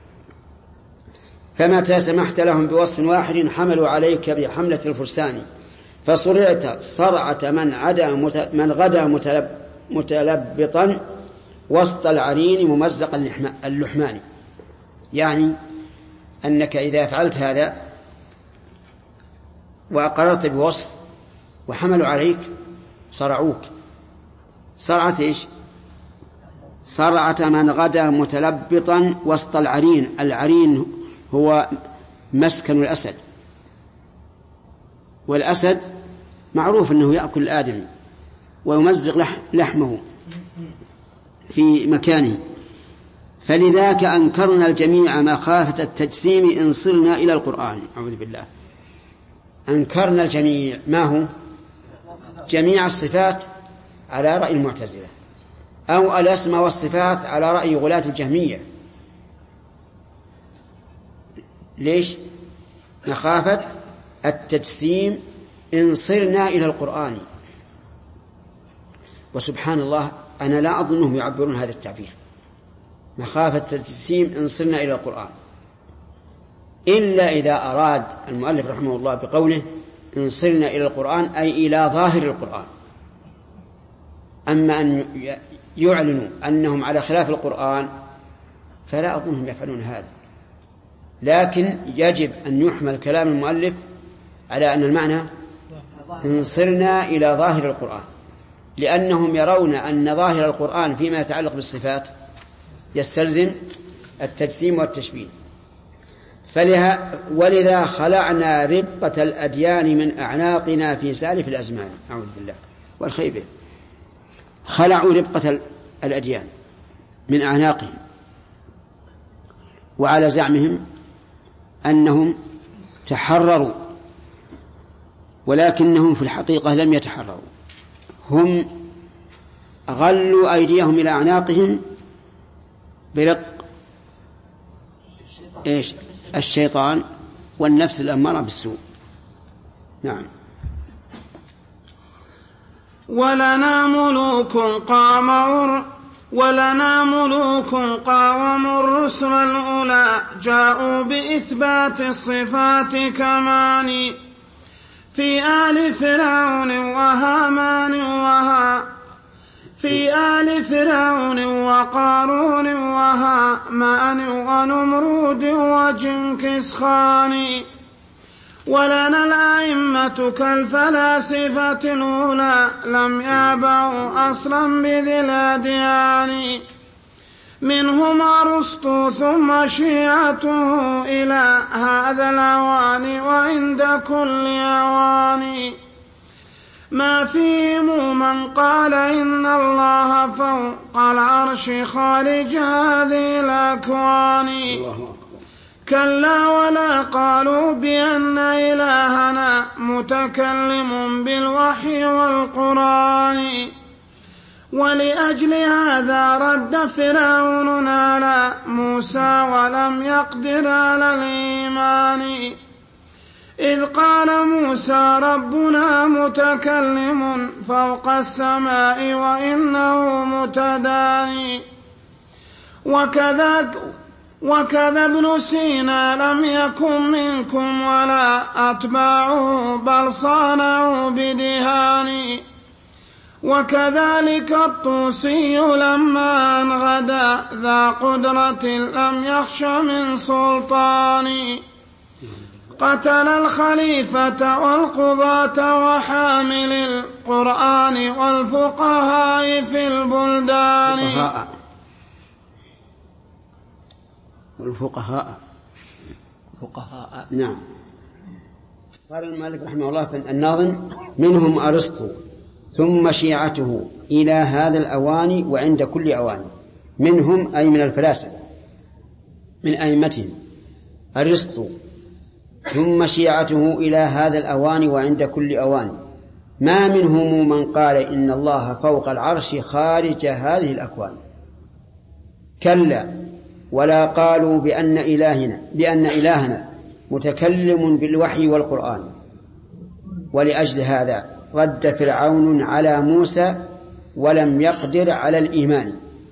فمتى سمحت لهم بوصف واحد حملوا عليك بحملة الفرسان فصرعت صرعة من غدا متلبطا وسط العرين ممزق اللحمان. يعني أنك إذا فعلت هذا وأقررت بوصف وحملوا عليك صرعوك. صرعة إيش؟ صرعة من غدا متلبطا وسط العرين. العرين هو مسكن الأسد، والأسد معروف أنه يأكل الآدمي ويمزق لحمه في مكانه، فلذاك أنكرنا الجميع مخافة التجسيم إن صرنا إلى القرآن. أعوذ بالله. أنكرنا الجميع، ما هو؟ جميع الصفات على رأي المعتزلة، أو الأسماء والصفات على رأي غلاة الجهمية. ليش؟ مخافة التجسيم إن صرنا إلى القرآن. وسبحان الله أنا لا أظنهم يعبرون هذا التعبير، مخافة التجسيم إن صرنا إلى القرآن، إلا إذا أراد المؤلف رحمه الله بقوله إن صرنا إلى القرآن أي إلى ظاهر القرآن. أما أن يعلنوا أنهم على خلاف القرآن فلا أظنهم يفعلون هذا. لكن يجب أن يحمل كلام المؤلف على أن المعنى إن صرنا إلى ظاهر القرآن، لأنهم يرون أن ظاهر القرآن فيما يتعلق بالصفات يستلزم التجسيم والتشبيه. ولذا خلعنا ربقة الأديان من أعناقنا في سالف الأزمان. أعوذ بالله والخيبة. خلعوا ربقة الأديان من أعناقهم، وعلى زعمهم أنهم تحرروا، ولكنهم في الحقيقة لم يتحرروا، هم غلوا أيديهم إلى أعناقهم برق إيش؟ الشيطان والنفس الأمارة بالسوء. نعم. ولنا ملوك قاوموا الرسل الأولى جاءوا بإثبات الصفات كمان في آل فرعون وقارون وهامان ونمرود وجنكس خان. ولنا الأئمة كالفلاسفة الأولى لم يابعوا أصلا بذي الأديان منهم أرسطو ثم شيعته إلى هذا الأوان وعند كل أوان ما فيهم من قال إن الله فوق العرش خارج هذه الأكوان كلا ولا قالوا بأن إلهنا متكلم بالوحي والقرآن ولأجل هذا رد فرعون على موسى ولم يقدر على الإيمان إذ قال موسى ربنا متكلم فوق السماء وإنه متداني وكذا ابن سينا لم يكن منكم ولا أتباعه بل صانعوا بدهان وكذلك الطوسي لما أن غدا ذا قدرة لم يخش من سلطان قتل الخليفة والقضاة وحامل القرآن والفقهاء في البلدان والفقهاء نعم. قال المؤلف رحمه الله في الناظم منهم أرسطو ثم شيعته إلى هذا الأوان وعند كل أوان. منهم أي من الفلاسفة من أئمتهم أرسطو ثم شيعته إلى هذا الأوان وعند كل أوان ما منهم من قال إن الله فوق العرش خارج هذه الأكوان كلا ولا قالوا بأن إلهنا متكلم بالوحي والقرآن ولأجل هذا رد فرعون على موسى ولم يقدر على الإيمان،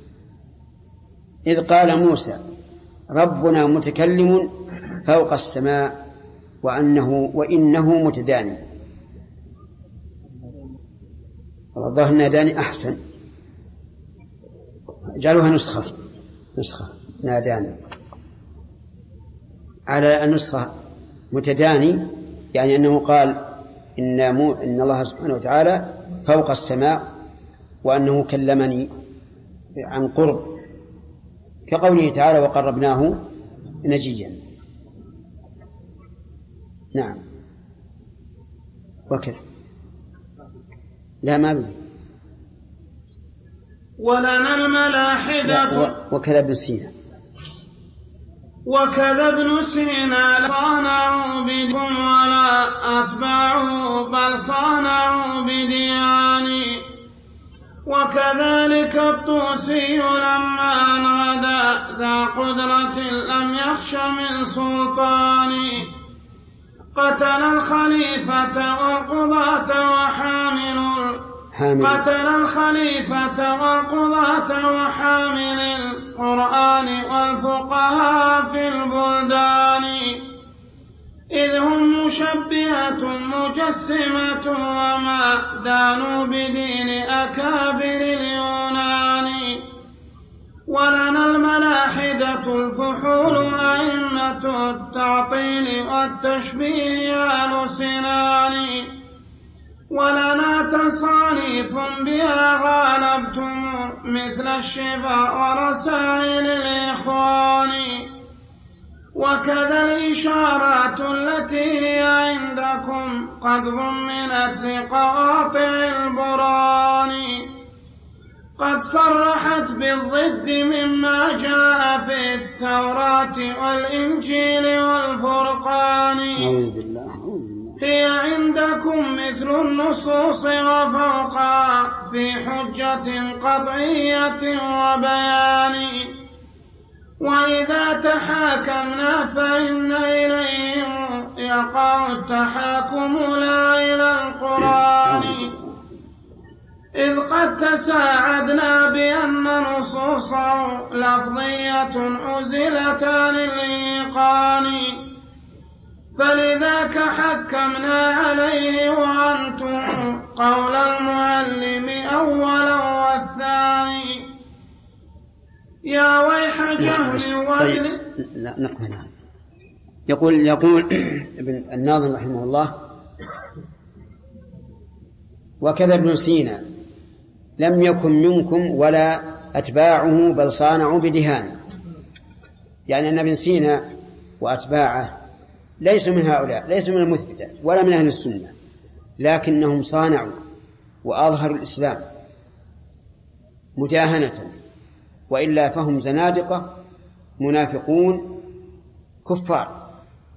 إذ قال موسى ربنا متكلم فوق السماء وإنه متداني. والله ناداني أحسن، جعلوها نسخة ناداني على النسخة متداني، يعني أنه قال إن الله سبحانه وتعالى فوق السماء وأنه كلمني عن قرب، كقوله تعالى وقربناه نجيا. نعم. وكذا لا ما بي. ولنا الملاحدة وكذا ابن سينا صانعوا بدكم ولا أتباعوا بل صانعوا بدياني. وكذلك الطوسي لما انغدا ذا قدرة لم يخش من سلطاني، قتل الخليفة والقضاة وحامل القرآن والفقهاء في البلدان، إذ هم مشبهة مجسمة وما دانوا بدين أكابر اليونان. ولنا الملاحدة الفحول أئمة التعطيل والتشبيه آل سنان، ولنا تصانيف بها غالبتم مثل الشفاء ورسائل الإخوان. وكذا الإشارات التي هي عندكم قد ضمنت لقواطع البران، قد صرحت بالضد مما جاء في التوراة والإنجيل والفرقان. هي عندكم مثل النصوص وفوقها في حجة قطعية وبيان. وإذا تحاكمنا فإن إليهم يقع التحاكم لا إلى القرآن، إذ قد تساعدنا بأن نصوصه لفظية أزلتان الإيقان، فلذاك حكمنا عليه وأنتم قول المعلم أولا والثاني. يا ويح جهل ويل. لا نقبل. يقول ابن الناظم رحمه الله وكذا ابن سينا لم يكن منكم ولا أتباعه بل صانعوا بدهان، يعني أن ابن سينا وأتباعه ليسوا من هؤلاء، ليسوا من المثبتة ولا من أهل السنة، لكنهم صانعوا وأظهروا الإسلام مجاهنة، وإلا فهم زنادقة منافقون كفار،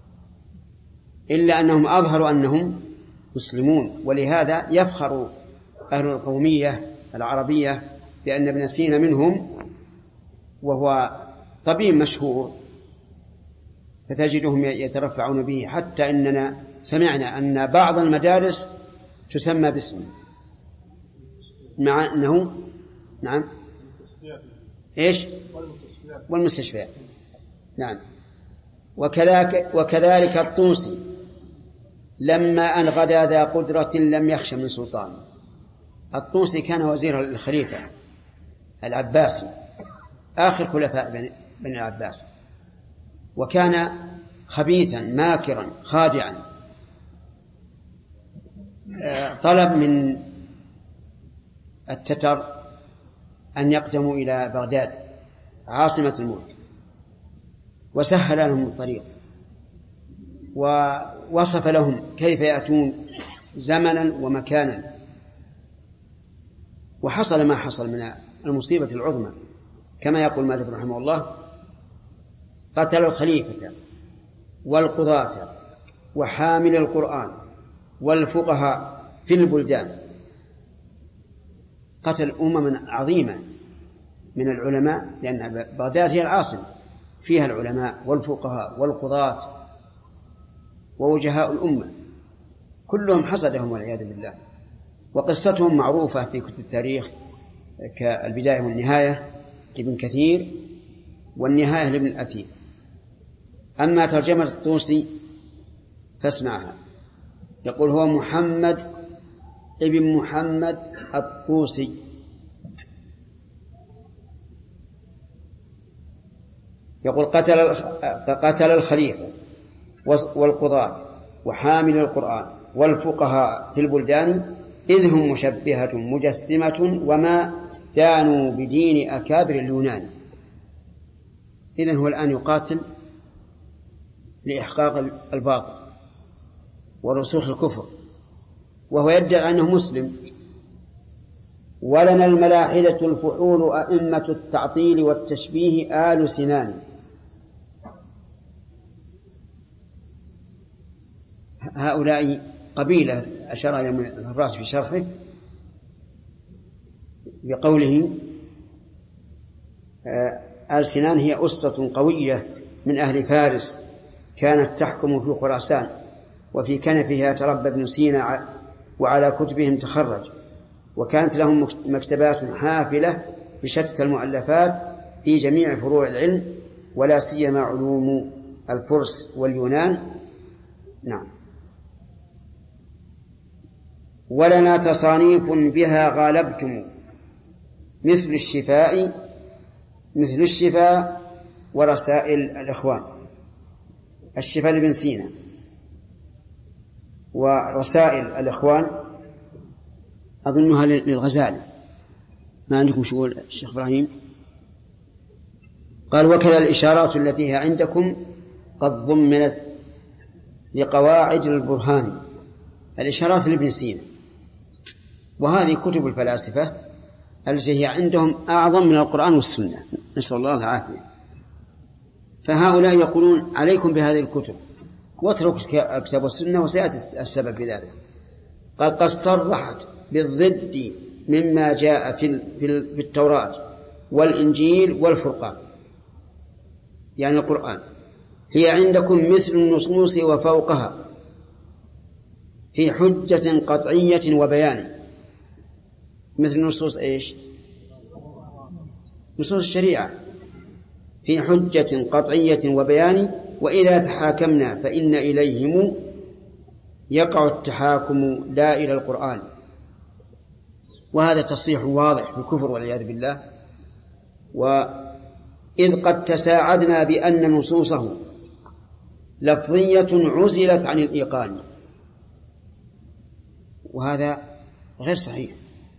إلا أنهم أظهروا أنهم مسلمون. ولهذا يفخر أهل القومية العربية بأن ابن سينا منهم، وهو طبيب مشهور، فتجدهم يترفعون به، حتى إننا سمعنا أن بعض المدارس تسمى باسمه، مع أنه نعم إيش والمستشفيات. نعم. وكذلك الطوسي لما أن غدا ذا قدرة لم يخش من سلطان. الطوسي كان وزير الخليفة العباسي آخر خلفاء بن العباس، وكان خبيثا ماكرا خادعا. طلب من التتر أن يقدموا إلى بغداد عاصمة الملك، وسهل لهم الطريق، ووصف لهم كيف يأتون زمنا ومكانا. وحصل ما حصل من المصيبة العظمى، كما يقول مالك رحمه الله قتل الخليفة والقضاة وحامل القرآن والفقهاء في البلدان. قتل أمما عظيمة من العلماء، لأن بغداد هي العاصمة، فيها العلماء والفقهاء والقضاة ووجهاء الأمة، كلهم حصدهم والعياذ بالله. وقصتهم معروفة في كتب التاريخ كالبداية والنهاية لابن كثير والنهاية لابن الأثير. أما ترجمة الطوسي فاسمعها. يقول هو محمد ابن محمد الطوسي، يقول قتل الخليفة والقضاة وحامل القرآن والفقهاء في البلدان إذ هم مشبهة مجسمة وما دانوا بدين أكابر اليونان. إذن هو الآن يقاتل لإحقاق الباطل ورسوخ الكفر، وهو يدعي أنه مسلم. ولنا الملاحدة الفحول أئمة التعطيل والتشبيه آل سنان. هؤلاء قبيلة أشار إلى الراس في شرحه بقوله آل سنان هي أسرة قوية من أهل فارس كانت تحكم في خراسان، وفي كنفها تربى ابن سينا وعلى كتبهم تخرج، وكانت لهم مكتبات حافلة بشتى المؤلفات في جميع فروع العلم ولا سيما علوم الفرس واليونان. نعم. ولنا تصانيف بها غالبتم مثل الشفاء ورسائل الإخوان. الشفاء لابن سينا ورسائل الإخوان أظنها للغزالي. ما عندكم شغل الشيخ إبراهيم؟ قال وكذا الإشارات التي هي عندكم قد ضمنت لقواعد البرهان. الإشارات لابن سينا، وهذه كتب الفلاسفة التي هي عندهم أعظم من القرآن والسنة، نسأل الله العافية. فهؤلاء يقولون عليكم بهذه الكتب واتركوا الكتاب والسنة، وسيأتي السبب في ذلك. قال قد صرحت بالضد مما جاء في التوراة والإنجيل والفرقان، يعني القرآن، هي عندكم مثل النصوص وفوقها في حجة قطعية وبيان. مثل نصوص إيش؟ نصوص الشريعة في حجة قطعية وبيان. وإذا تحاكمنا فإن إليهم يقع التحاكم لا إلى القرآن. وهذا تصريح واضح في الكفر والعياذ بالله. وإذ قد تساعدنا بأن نصوصه لفظية عزلت عن الإيقان، وهذا غير صحيح،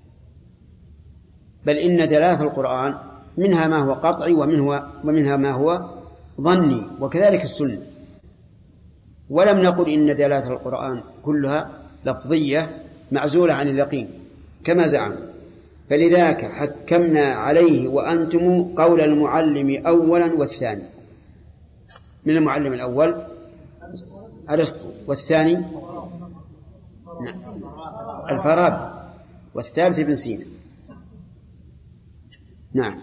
بل إن دلالة القرآن منها ما هو قطعي ومنها ما هو ظني، وكذلك السنة. ولم نقل إن دلالة القرآن كلها لفظية معزولة عن اليقين كما زعم. فلذاك حكمنا عليه وأنتم قول المعلم أولا والثاني. من المعلم الأول أرسطو، والثاني نعم الفارابي، والثالث ابن سينا. نعم.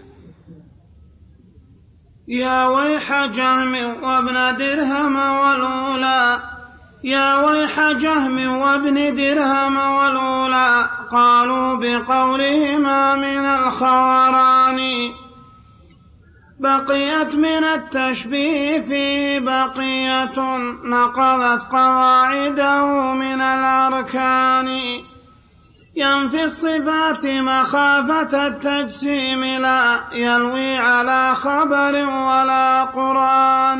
يا ويح جهم وابن درهم والأولى، يا ويح جهم وابن درهم والأولى، قالوا بقولهما من الخوران. بقيت من التشبيه فيه بقية، نقضت قواعده من الأركان. ينفي الصفات مخافة التجسيم، لا يلوي على خبر ولا قرآن.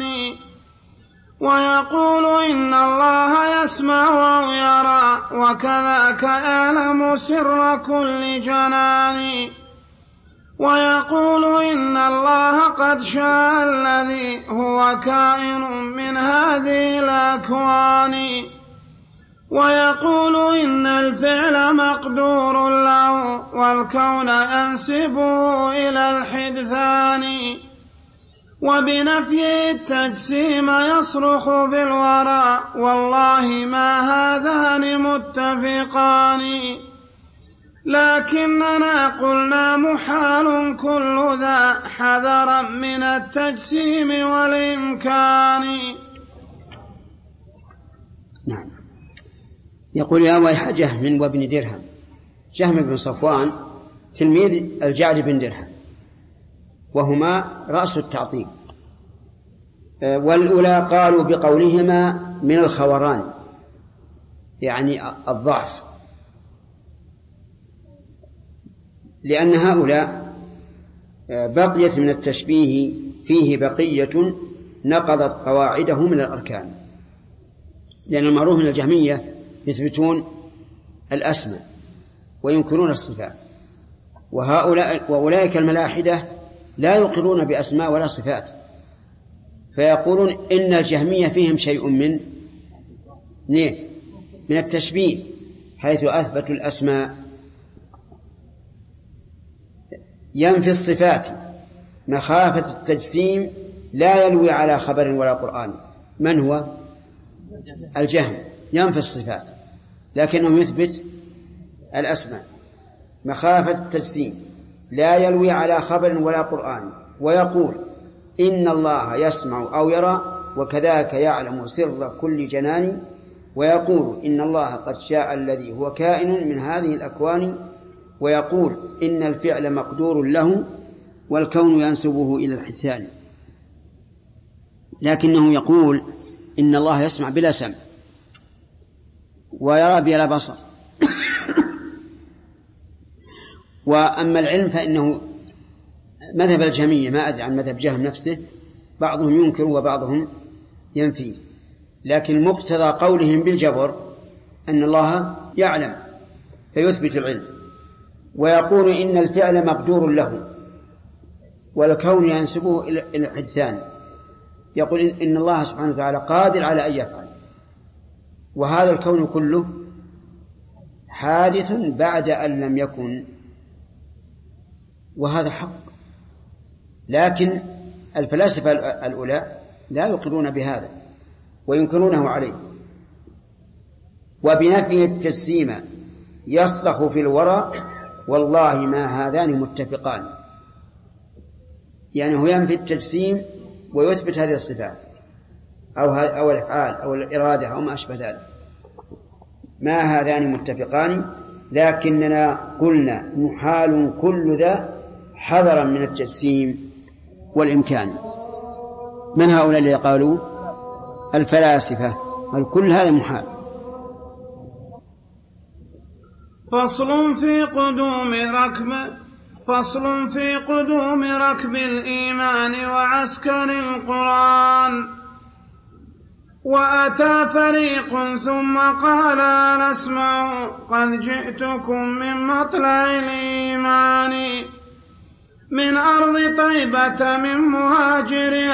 ويقول إن الله يسمع ويرى، وكذاك يعلم سر كل جنان. ويقول إن الله قد شاء الذي هو كائن من هذه الأكوان. ويقول إن الفعل مقدور له، والكون ينسبه إلى الحدثان. وبنفي التجسيم يصرخ بالورى، والله ما هذان متفقان. لكننا قلنا محال كل ذا، حذرا من التجسيم والإمكان. نعم. يقول يا ويح جهم وابن درهم. جهم بن صفوان تلميذ الجعد بن درهم، وهما رأس التعطيل. والأولى قالوا بقولهما من الخوران، يعني الضعف، لأن هؤلاء بقيت من التشبيه فيه بقية نقضت قواعده من الأركان، لأن المعروف من الجهمية يثبتون الأسماء وينكرون الصفات، وأولئك الملاحدة لا يقرون بأسماء ولا صفات، فيقولون إن الجهمية فيهم شيء من التشبيه، حيث أثبتوا الأسماء. ينفي الصفات مخافة التجسيم لا يلوي على خبر ولا قرآن. من هو؟ الجهم ينفي الصفات لكنه يثبت الأسماء مخافة التجسيم لا يلوي على خبر ولا قرآن، ويقول إن الله يسمع أو يرى وكذاك يعلم سر كل جنان، ويقول إن الله قد شاء الذي هو كائن من هذه الأكوان، ويقول إن الفعل مقدور له والكون ينسبه إلى الحثان. لكنه يقول إن الله يسمع بلا سمع ويرى بلا بصر. وأما العلم فإنه مذهب الجهمية، ما أدري عن مذهب جهم نفسه، بعضهم ينكر وبعضهم ينفي، لكن مقتضى قولهم بالجبر أن الله يعلم فيثبت العلم، ويقول إن الفعل مقدور له والكون ينسبه إلى الحدثان، يقول إن الله سبحانه وتعالى قادر على أن يفعل، وهذا الكون كله حادث بعد أن لم يكن، وهذا حق. لكن الفلاسفة الأولى لا يقرون بهذا وينكرونه عليه. وبنفي التجسيم يصرخ في الورى والله ما هذان متفقان، يعني هو ينفي التجسيم ويثبت هذه الصفات أو الأفعال أو الإرادة أو ما أشبه ذلك، ما هذان متفقان، لكننا قلنا محال كل ذا حذرا من التجسيم والإمكان. من هؤلاء اللي قالوا؟ الفلاسفة، الكل هذا محال. فصل في قدوم ركب الإيمان وعسكر القرآن. وأتى فريق ثم قال نسمع قد جئتكم من مطلع الإيمان من أرض طيبة من مهاجر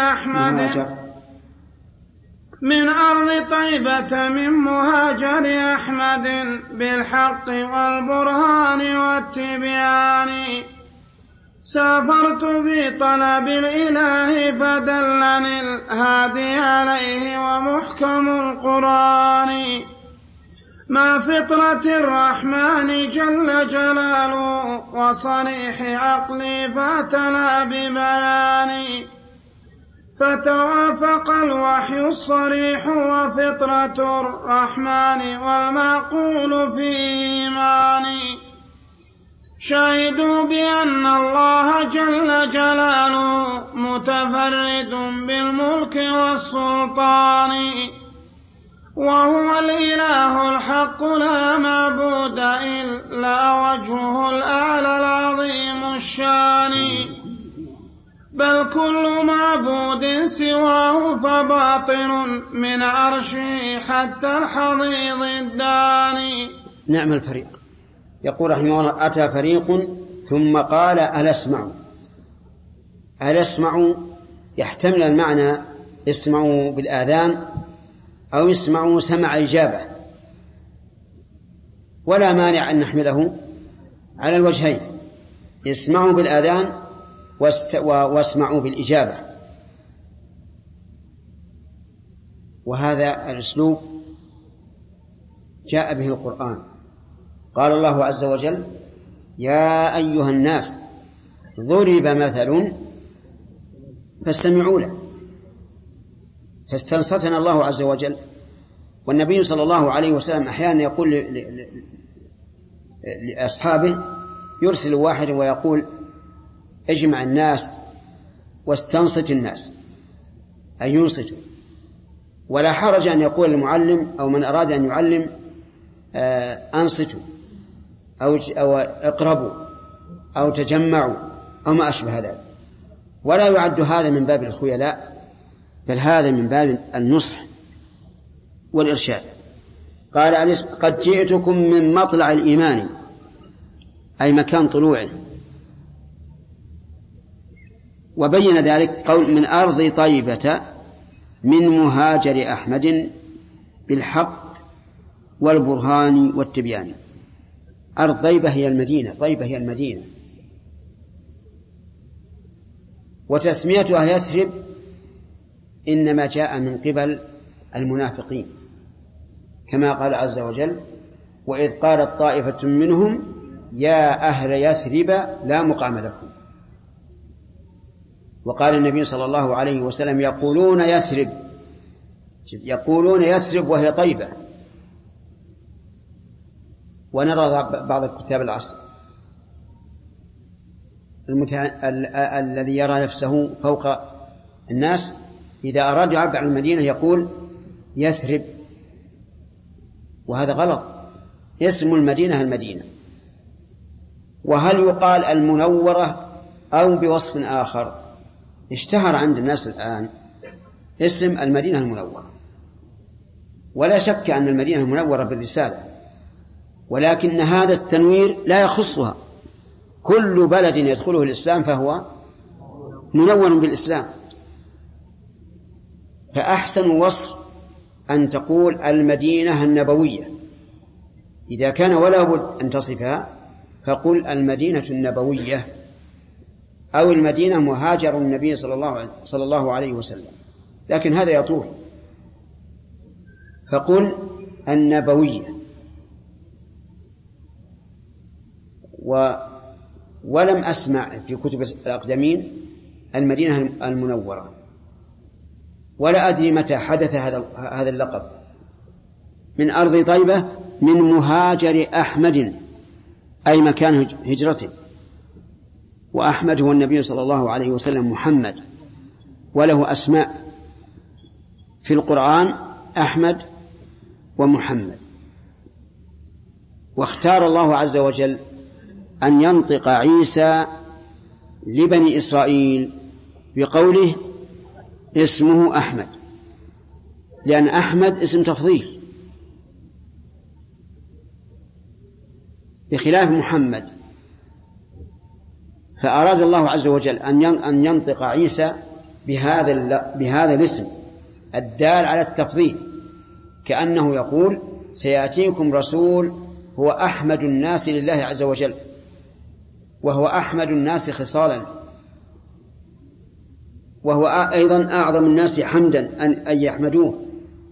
أحمد بالحق والبرهان والتبيان. سافرت في طلب الإله فدلني الهادي عليه ومحكم القرآن ما فطرة الرحمن جل جلاله وصريح عقلي فاتنا ببياني. فتوافق الوحي الصريح وفطرة الرحمن والمعقول في إيماني. شهدوا بأن الله جل جلاله متفرد بالملك والسلطان وهو الإله الحق لا معبود إلا وجهه الأعلى العظيم الشان بل كل معبود سواه فباطل من عرشه حتى الحضيض الداني. نعم الفريق. يقول رحمه الله أتى فريق ثم قال ألا اسمعوا يحتمل المعنى اسمعوا بالآذان أو اسمعوا سمع إجابة، ولا مانع أن نحمله على الوجهين، اسمعوا بالآذان واسمعوا بالإجابة. وهذا الأسلوب جاء به القرآن. قال الله عز وجل يا أيها الناس ضرب مثل فاستمعوا له، فاستنصتنا الله عز وجل. والنبي صلى الله عليه وسلم أحيانا يقول لأصحابه يرسل واحد ويقول اجمع الناس واستنصت الناس، أي ينصتوا. ولا حرج أن يقول المعلم أو من أراد أن يعلم أنصتوا أو اقربوا أو تجمعوا أو ما أشبه ذلك. ولا يعد هذا من باب الخيلاء، بل هذا من باب النصح والإرشاد. قال قد جئتكم من مطلع الإيمان، أي مكان طلوعه. وبين ذلك قول من أرض طيبة من مهاجر أحمد بالحق والبرهان والتبيان. أرض طيبة هي المدينة، طيبة هي المدينة. وتسميتها يثرب إنما جاء من قبل المنافقين، كما قال عز وجل وإذ قالت طائفة منهم يا أهل يثرب لا مقام لكم. وقال النبي صلى الله عليه وسلم يقولون يثرب، يقولون يثرب وهي طيبة. ونرى بعض الكتاب العصر الذي يرى نفسه فوق الناس إذا أراد يعبر عن المدينة يقول يثرب، وهذا غلط. اسم المدينة المدينة. وهل يقال المنورة أو بوصف آخر؟ اشتهر عند الناس الآن اسم المدينة المنورة، ولا شك أن المدينة المنورة بالرسالة، ولكن هذا التنوير لا يخصها. كل بلد يدخله الإسلام فهو منور بالإسلام. فأحسن وصف أن تقول المدينة النبوية، إذا كان ولا بد أن تصفها فقل المدينة النبوية أو المدينة مهاجر النبي صلى الله عليه وسلم، لكن هذا يطول، فقل النبوية. ولم أسمع في كتب الأقدمين المدينة المنورة، ولا أدري متى حدث هذا اللقب. من أرض طيبة من مهاجر أحمد، أي مكان هجرته. وأحمد هو النبي صلى الله عليه وسلم محمد، وله أسماء في القرآن أحمد ومحمد. واختار الله عز وجل أن ينطق عيسى لبني إسرائيل بقوله اسمه أحمد، لأن أحمد اسم تفضيل بخلاف محمد. فأراد الله عز وجل أن ينطق عيسى بهذا الاسم الدال على التفضيل، كأنه يقول سيأتيكم رسول هو أحمد الناس لله عز وجل، وهو أحمد الناس خصالا، وهو أيضا أعظم الناس حمدا أن يحمدوه.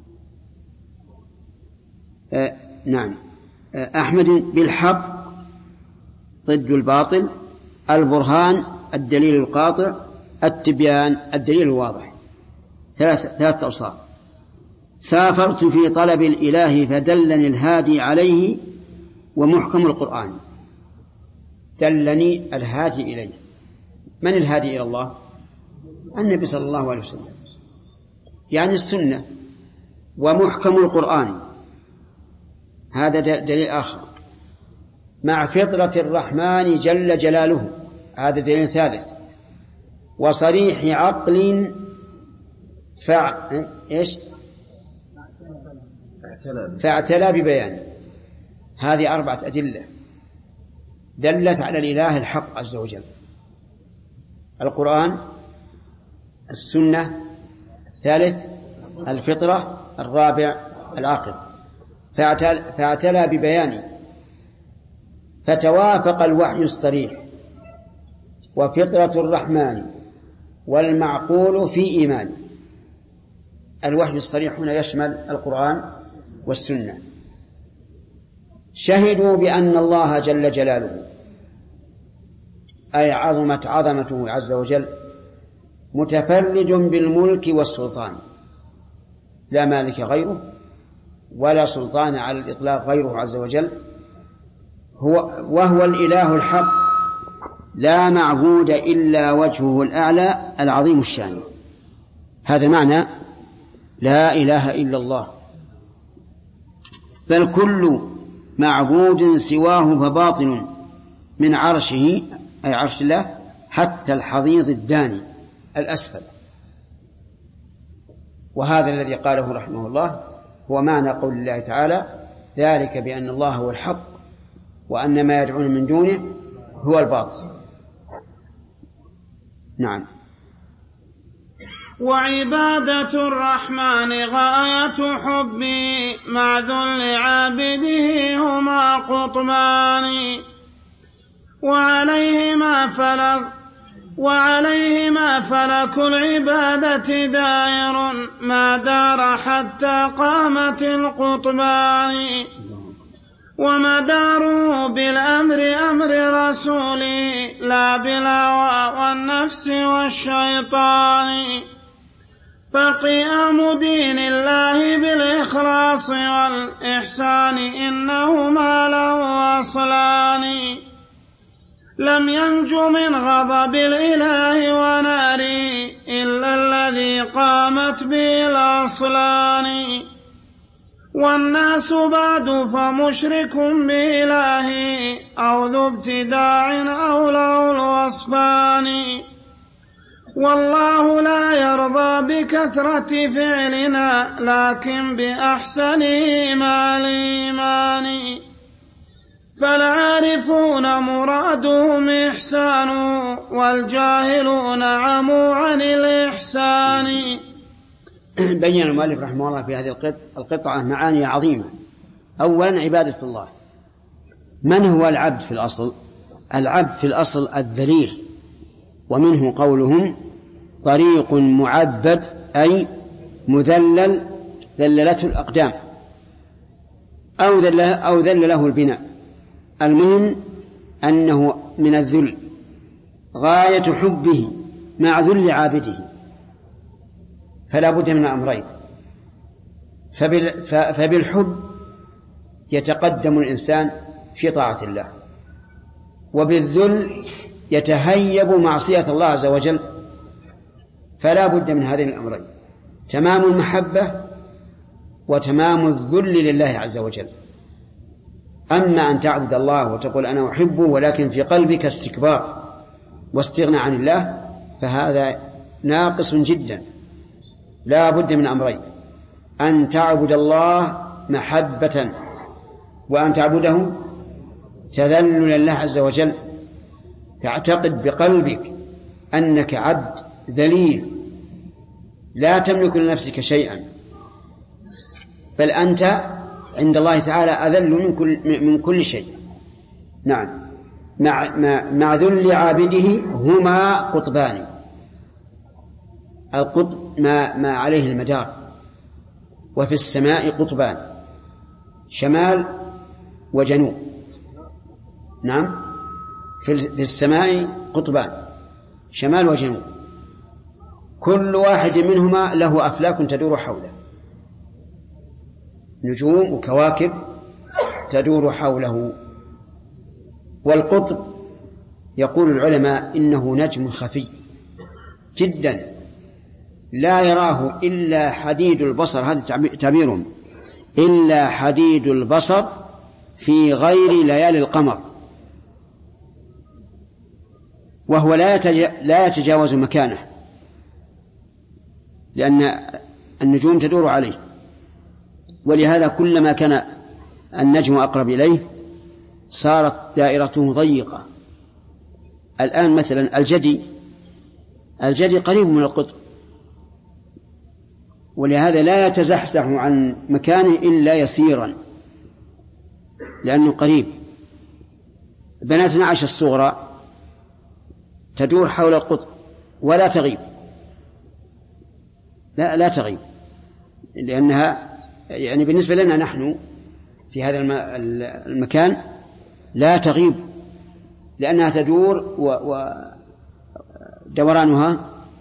نعم، أحمد بالحق ضد الباطل، البرهان الدليل القاطع، التبيان الدليل الواضح. ثلاث أوصاف. سافرت في طلب الإله فدلني الهادي عليه ومحكم القرآن. دلني الهادي إليه. من الهادي إلى الله؟ النبي صلى الله عليه وسلم، يعني السنة. ومحكم القرآن هذا دليل آخر، مع فطرة الرحمن جل جلاله هذا دليل ثالث. وصريح عقل فاعتلى ببيان. هذه 4 أدلة دلت على الإله الحق عز وجل: القرآن، السنة، الثالث الفطرة، الرابع العقل. فاعتلى ببيان، فتوافق الوحي الصريح وفطرة الرحمن والمعقول في إيمان. الوحي الصريح هنا يشمل القرآن والسنة. شهدوا بأن الله جل جلاله، أي عظمت عظمته عز وجل، متفرد بالملك والسلطان، لا مالك غيره ولا سلطان على الإطلاق غيره عز وجل. وهو الإله الحق لا معبود إلا وجهه الأعلى العظيم الشان. هذا معنى لا إله إلا الله. بل كل معبود سواه فباطل من عرشه أي عرش الله حتى الحضيض الداني الأسفل. وهذا الذي قاله رحمه الله هو معنى قول الله تعالى ذلك بأن الله هو الحق وأن ما يدعون من دونه هو الباطل. نعم. وعبادة الرحمن غاية حبي مع ذل عابده هما قطبان وعليهما فلك العبادة دائر ما دار حتى قامت القطبان ومداره بالأمر أمر رسولي لا بالهوى والنفس والشيطان فقيام دين الله بالإخلاص والإحسان إنهما له أصلان لم ينج من غضب الإله وناري إلا الذي قامت به الأصلان والناس بعد فمشرك بإلهي أو ذو ابتداع أو له الوصفان والله لا يرضى بكثرة فعلنا لكن بأحسنه مع الإيمان فالعارفون مرادهم إحسان والجاهلون عموا عن الإحسان. بين المؤلف رحمه الله في هذه القطعة معاني عظيمة. أولا عبادة الله. من هو العبد في الأصل؟ العبد في الأصل الذليل، ومنه قولهم طريق معبد أي مذلل ذللته الأقدام أو ذل له البناء. المهم أنه من الذل غاية حبه مع ذل عابده، فلا بد من أمرين. فبالحب يتقدم الإنسان في طاعة الله، وبالذل يتهيب معصية الله عز وجل، فلا بد من هذين الأمرين: تمام المحبة وتمام الذل لله عز وجل. أما أن تعبد الله وتقول أنا أحبه ولكن في قلبك استكبار واستغنى عن الله فهذا ناقص جدا. لا بد من أمرين: أن تعبد الله محبة، وأن تعبده تذللا لله عز وجل، تعتقد بقلبك أنك عبد ذليل لا تملك لنفسك شيئا، بل أنت عند الله تعالى أذل من كل شيء. نعم. مع ذل عابده هما قطبان. القطب ما عليه المدار. وفي السماء قطبان، شمال وجنوب. نعم، في السماء قطبان شمال وجنوب، كل واحد منهما له أفلاك تدور حوله، نجوم وكواكب تدور حوله. والقطب يقول العلماء إنه نجم خفي جدا لا يراه إلا حديد البصر، هذا تعبيرهم، إلا حديد البصر في غير ليالي القمر، وهو لا يتجاوز مكانه لأن النجوم تدور عليه. ولهذا كلما كان النجم أقرب إليه صارت دائرته ضيقة. الآن مثلا الجدي قريب من القطب، ولهذا لا يتزحزح عن مكانه إلا يسيرا لأنه قريب. بناتنا عائشة الصغرى تدور حول القطب ولا تغيب، لا تغيب، لأنها يعني بالنسبة لنا نحن في هذا المكان لا تغيب، لأنها تدور ودورانها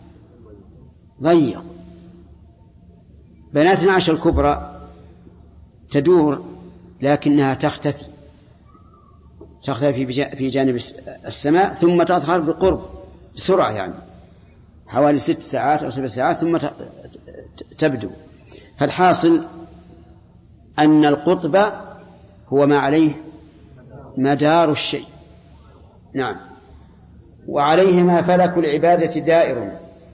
ضيق. بناتنا عائشة الكبرى تدور لكنها تختفي، تختفي في جانب السماء ثم تظهر بقرب بسرعة، يعني حوالي 6 ساعات أو 7 ساعات ثم تبدو. فالحاصل أن القطب هو ما عليه مدار الشيء. نعم. وعليهما فلك العبادة دائر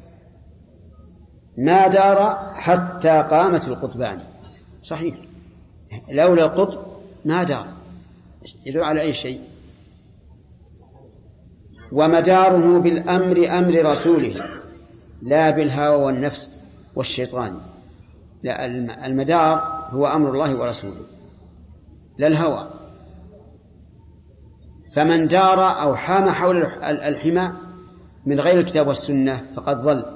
ما دار حتى قامت القطبان. صحيح، لولا القطب ما دار، يدل على أي شيء. ومداره بالأمر أمر رسوله لا بالهوى والنفس والشيطان. لا، المدار هو أمر الله ورسوله لا الهوى. فمن دار أو حام حول الحمى من غير الكتاب والسنة فقد ضل.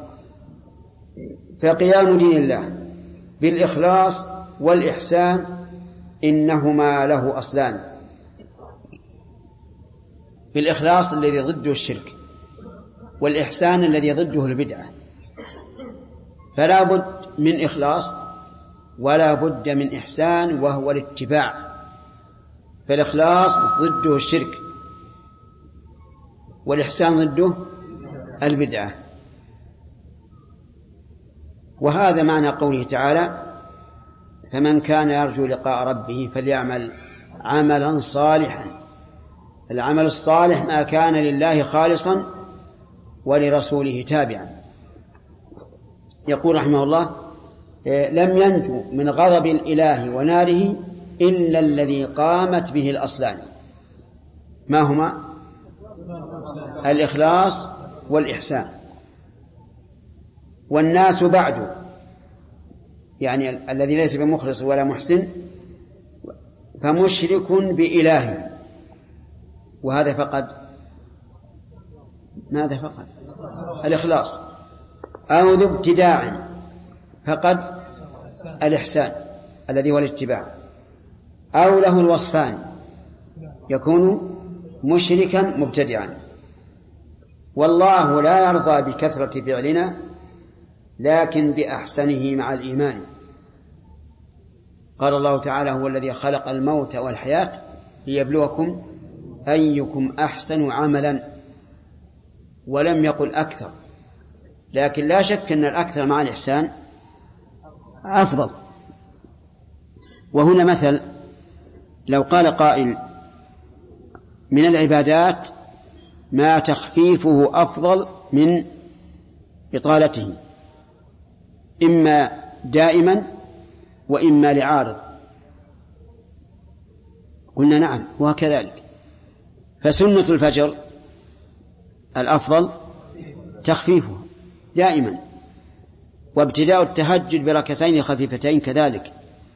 فقيام دين الله بالإخلاص والإحسان إنهما له أصلان. بالإخلاص الذي ضده الشرك، والإحسان الذي ضده البدعة. فلا بد من إخلاص ولا بد من إحسان، وهو الاتباع. فالإخلاص ضده الشرك، والإحسان ضده البدعة. وهذا معنى قوله تعالى: فمن كان يرجو لقاء ربه فليعمل عملا صالحا. العمل الصالح ما كان لله خالصا ولرسوله تابعا. يقول رحمه الله: لم ينجو من غضب الإله وناره إلا الذي قامت به الأصلان. ما هما؟ الإخلاص والإحسان. والناس بعد، يعني الذي ليس بمخلص ولا محسن، فمشرك بإله، وهذا فقد ماذا؟ فقد الإخلاص. أو ذو ابتداع فقد الإحسان الذي هو الاتباع. أو له الوصفان يكون مشركا مبتدعا. والله لا يرضى بكثرة فعلنا لكن بأحسنه مع الإيمان. قال الله تعالى: هو الذي خلق الموت والحياة ليبلوكم أيكم أحسن عملا. ولم يقل أكثر، لكن لا شك أن الأكثر مع الإحسان أفضل. وهنا مثل: لو قال قائل: من العبادات ما تخفيفه أفضل من إطالته، إما دائما وإما لعارض. قلنا نعم، وكذلك. فسنة الفجر الأفضل تخفيفه دائما، وابتداء التهجد بركعتين خفيفتين كذلك.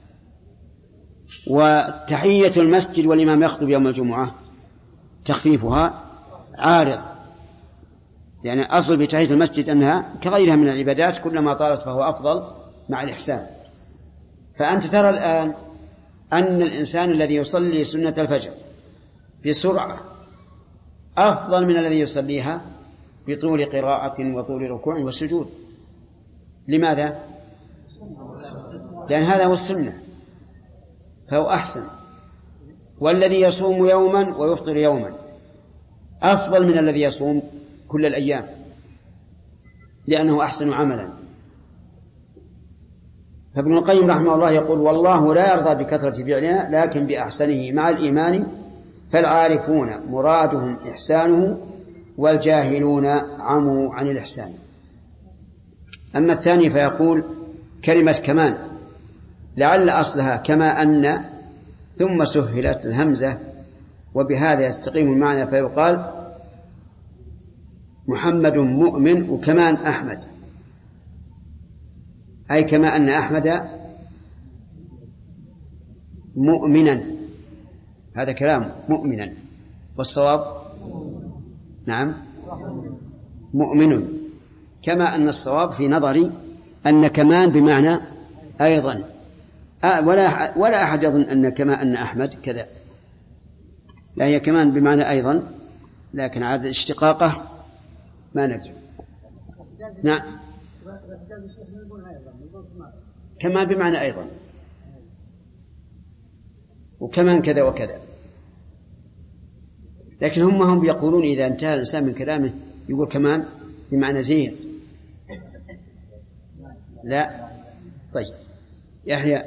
وتحية المسجد والإمام يخطب يوم الجمعة تخفيفها عارض، يعني أصل بتحية المسجد أنها كغيرها من العبادات كلما طالت فهو أفضل مع الإحسان. فأنت ترى الآن أن الإنسان الذي يصلي سنة الفجر بسرعة أفضل من الذي يصليها بطول قراءة وطول ركوع وسجود. لماذا؟ لأن هذا هو السنة فهو أحسن. والذي يصوم يوما ويفطر يوما أفضل من الذي يصوم كل الأيام لأنه أحسن عملا. فابن القيم رحمه الله يقول: والله لا يرضى بكثرة فعلنا لكن بأحسنه مع الإيمان. فالعارفون مرادهم إحسانه والجاهلون عموا عن الإحسان. أما الثاني فيقول: كلمة كمان لعل أصلها كما أن ثم سهلت الهمزة وبهذا يستقيم المعنى، فيقال محمد مؤمن وكمان أحمد، أي كما أن أحمد مؤمنا، هذا كلام مؤمنا، والصواب نعم مؤمن. كما أن الصواب في نظري أن كمان بمعنى أيضا، ولا أحد يظن أن كما أن أحمد كذا، لا هي كمان بمعنى أيضا، لكن عاد اشتقاقه ما ندري. نعم كمان بمعنى أيضا، وكمان كذا وكذا. لكن هم يقولون إذا انتهى الإنسان من كلامه يقول كمان بمعنى زين. لا. طيب يحيى.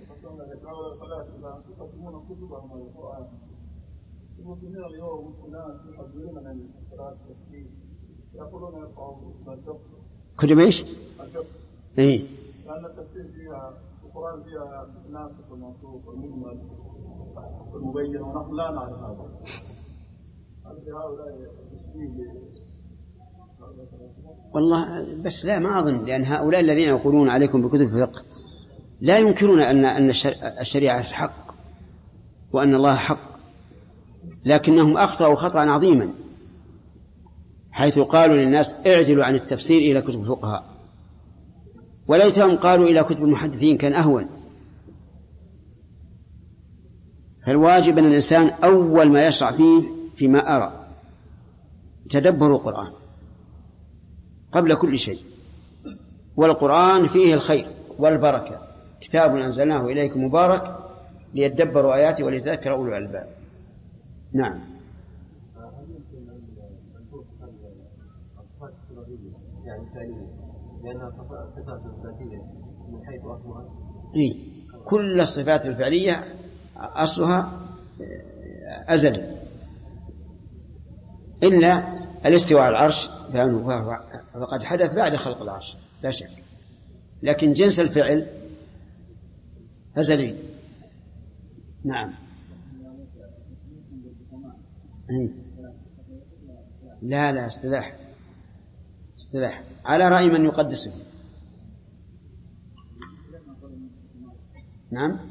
كتب ايش؟ ايه. لأن التفسير فيها القرآن فيها ناسخ ومنسوخ والمجمل والمبين ونحن لا نعرف هذا. والله بس لا ما أظن، لأن هؤلاء الذين يقولون عليكم بكتب الفقه لا ينكرون أن الشريعة حق وأن الله حق، لكنهم أخطأوا خطأ عظيما حيث قالوا للناس اعدلوا عن التفسير إلى كتب الفقهاء، وليتهم قالوا إلى كتب المحدثين كان أهون. فالواجب أن الإنسان أول ما يشرع فيه فيما أرى تدبر القرآن قبل كل شيء، والقرآن فيه الخير والبركة، كتاب أنزلناه إليكم مبارك ليدبروا آياته وليتذكر أولو الألباب. نعم. لأنها صفات ذاتية من حيث أصلها. إيه. كل الصفات الفعلية أصلها أزلي إلا الاستواء على العرش فقد حدث بعد خلق العرش لا شك، لكن جنس الفعل أزلي. نعم. لا استلاح على رأي من يقدسه. نعم.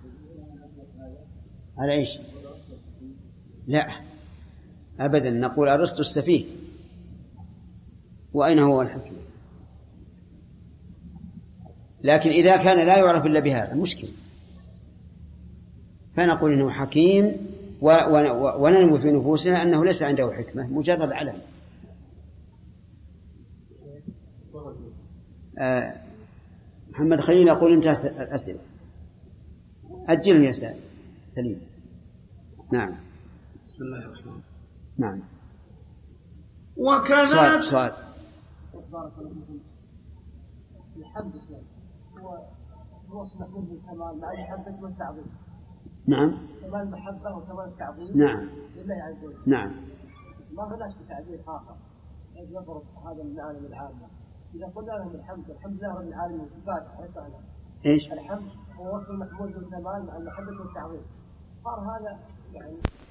على إيش؟ لا أبدا، نقول أرسطو السفيه، وأين هو الحكيم؟ لكن إذا كان لا يعرف إلا بهذا مشكل، فنقول إنه حكيم وننمو في نفوسنا أنه ليس عنده حكمة، مجرد علم. محمد خليل يقول انتهت الأسئلة، أجلني يا سليم. نعم. بسم الله الرحمن الرحيم. نعم. وكذلك سؤال. الحمد هو اسمه الكمال مع المحبة والتعظيم. نعم. كمال المحبة وكمال التعظيم. نعم. لله عز وجل. نعم. ما هناش تعبير آخر يضرب هذا المعاني العامة. إذا قلنا لهم الحمد لله رب العالمين والصفات وسهلا. إيش؟ الحمد هو وصف المحمود والكمال مع المحبة والتعظيم. صار هذا يعني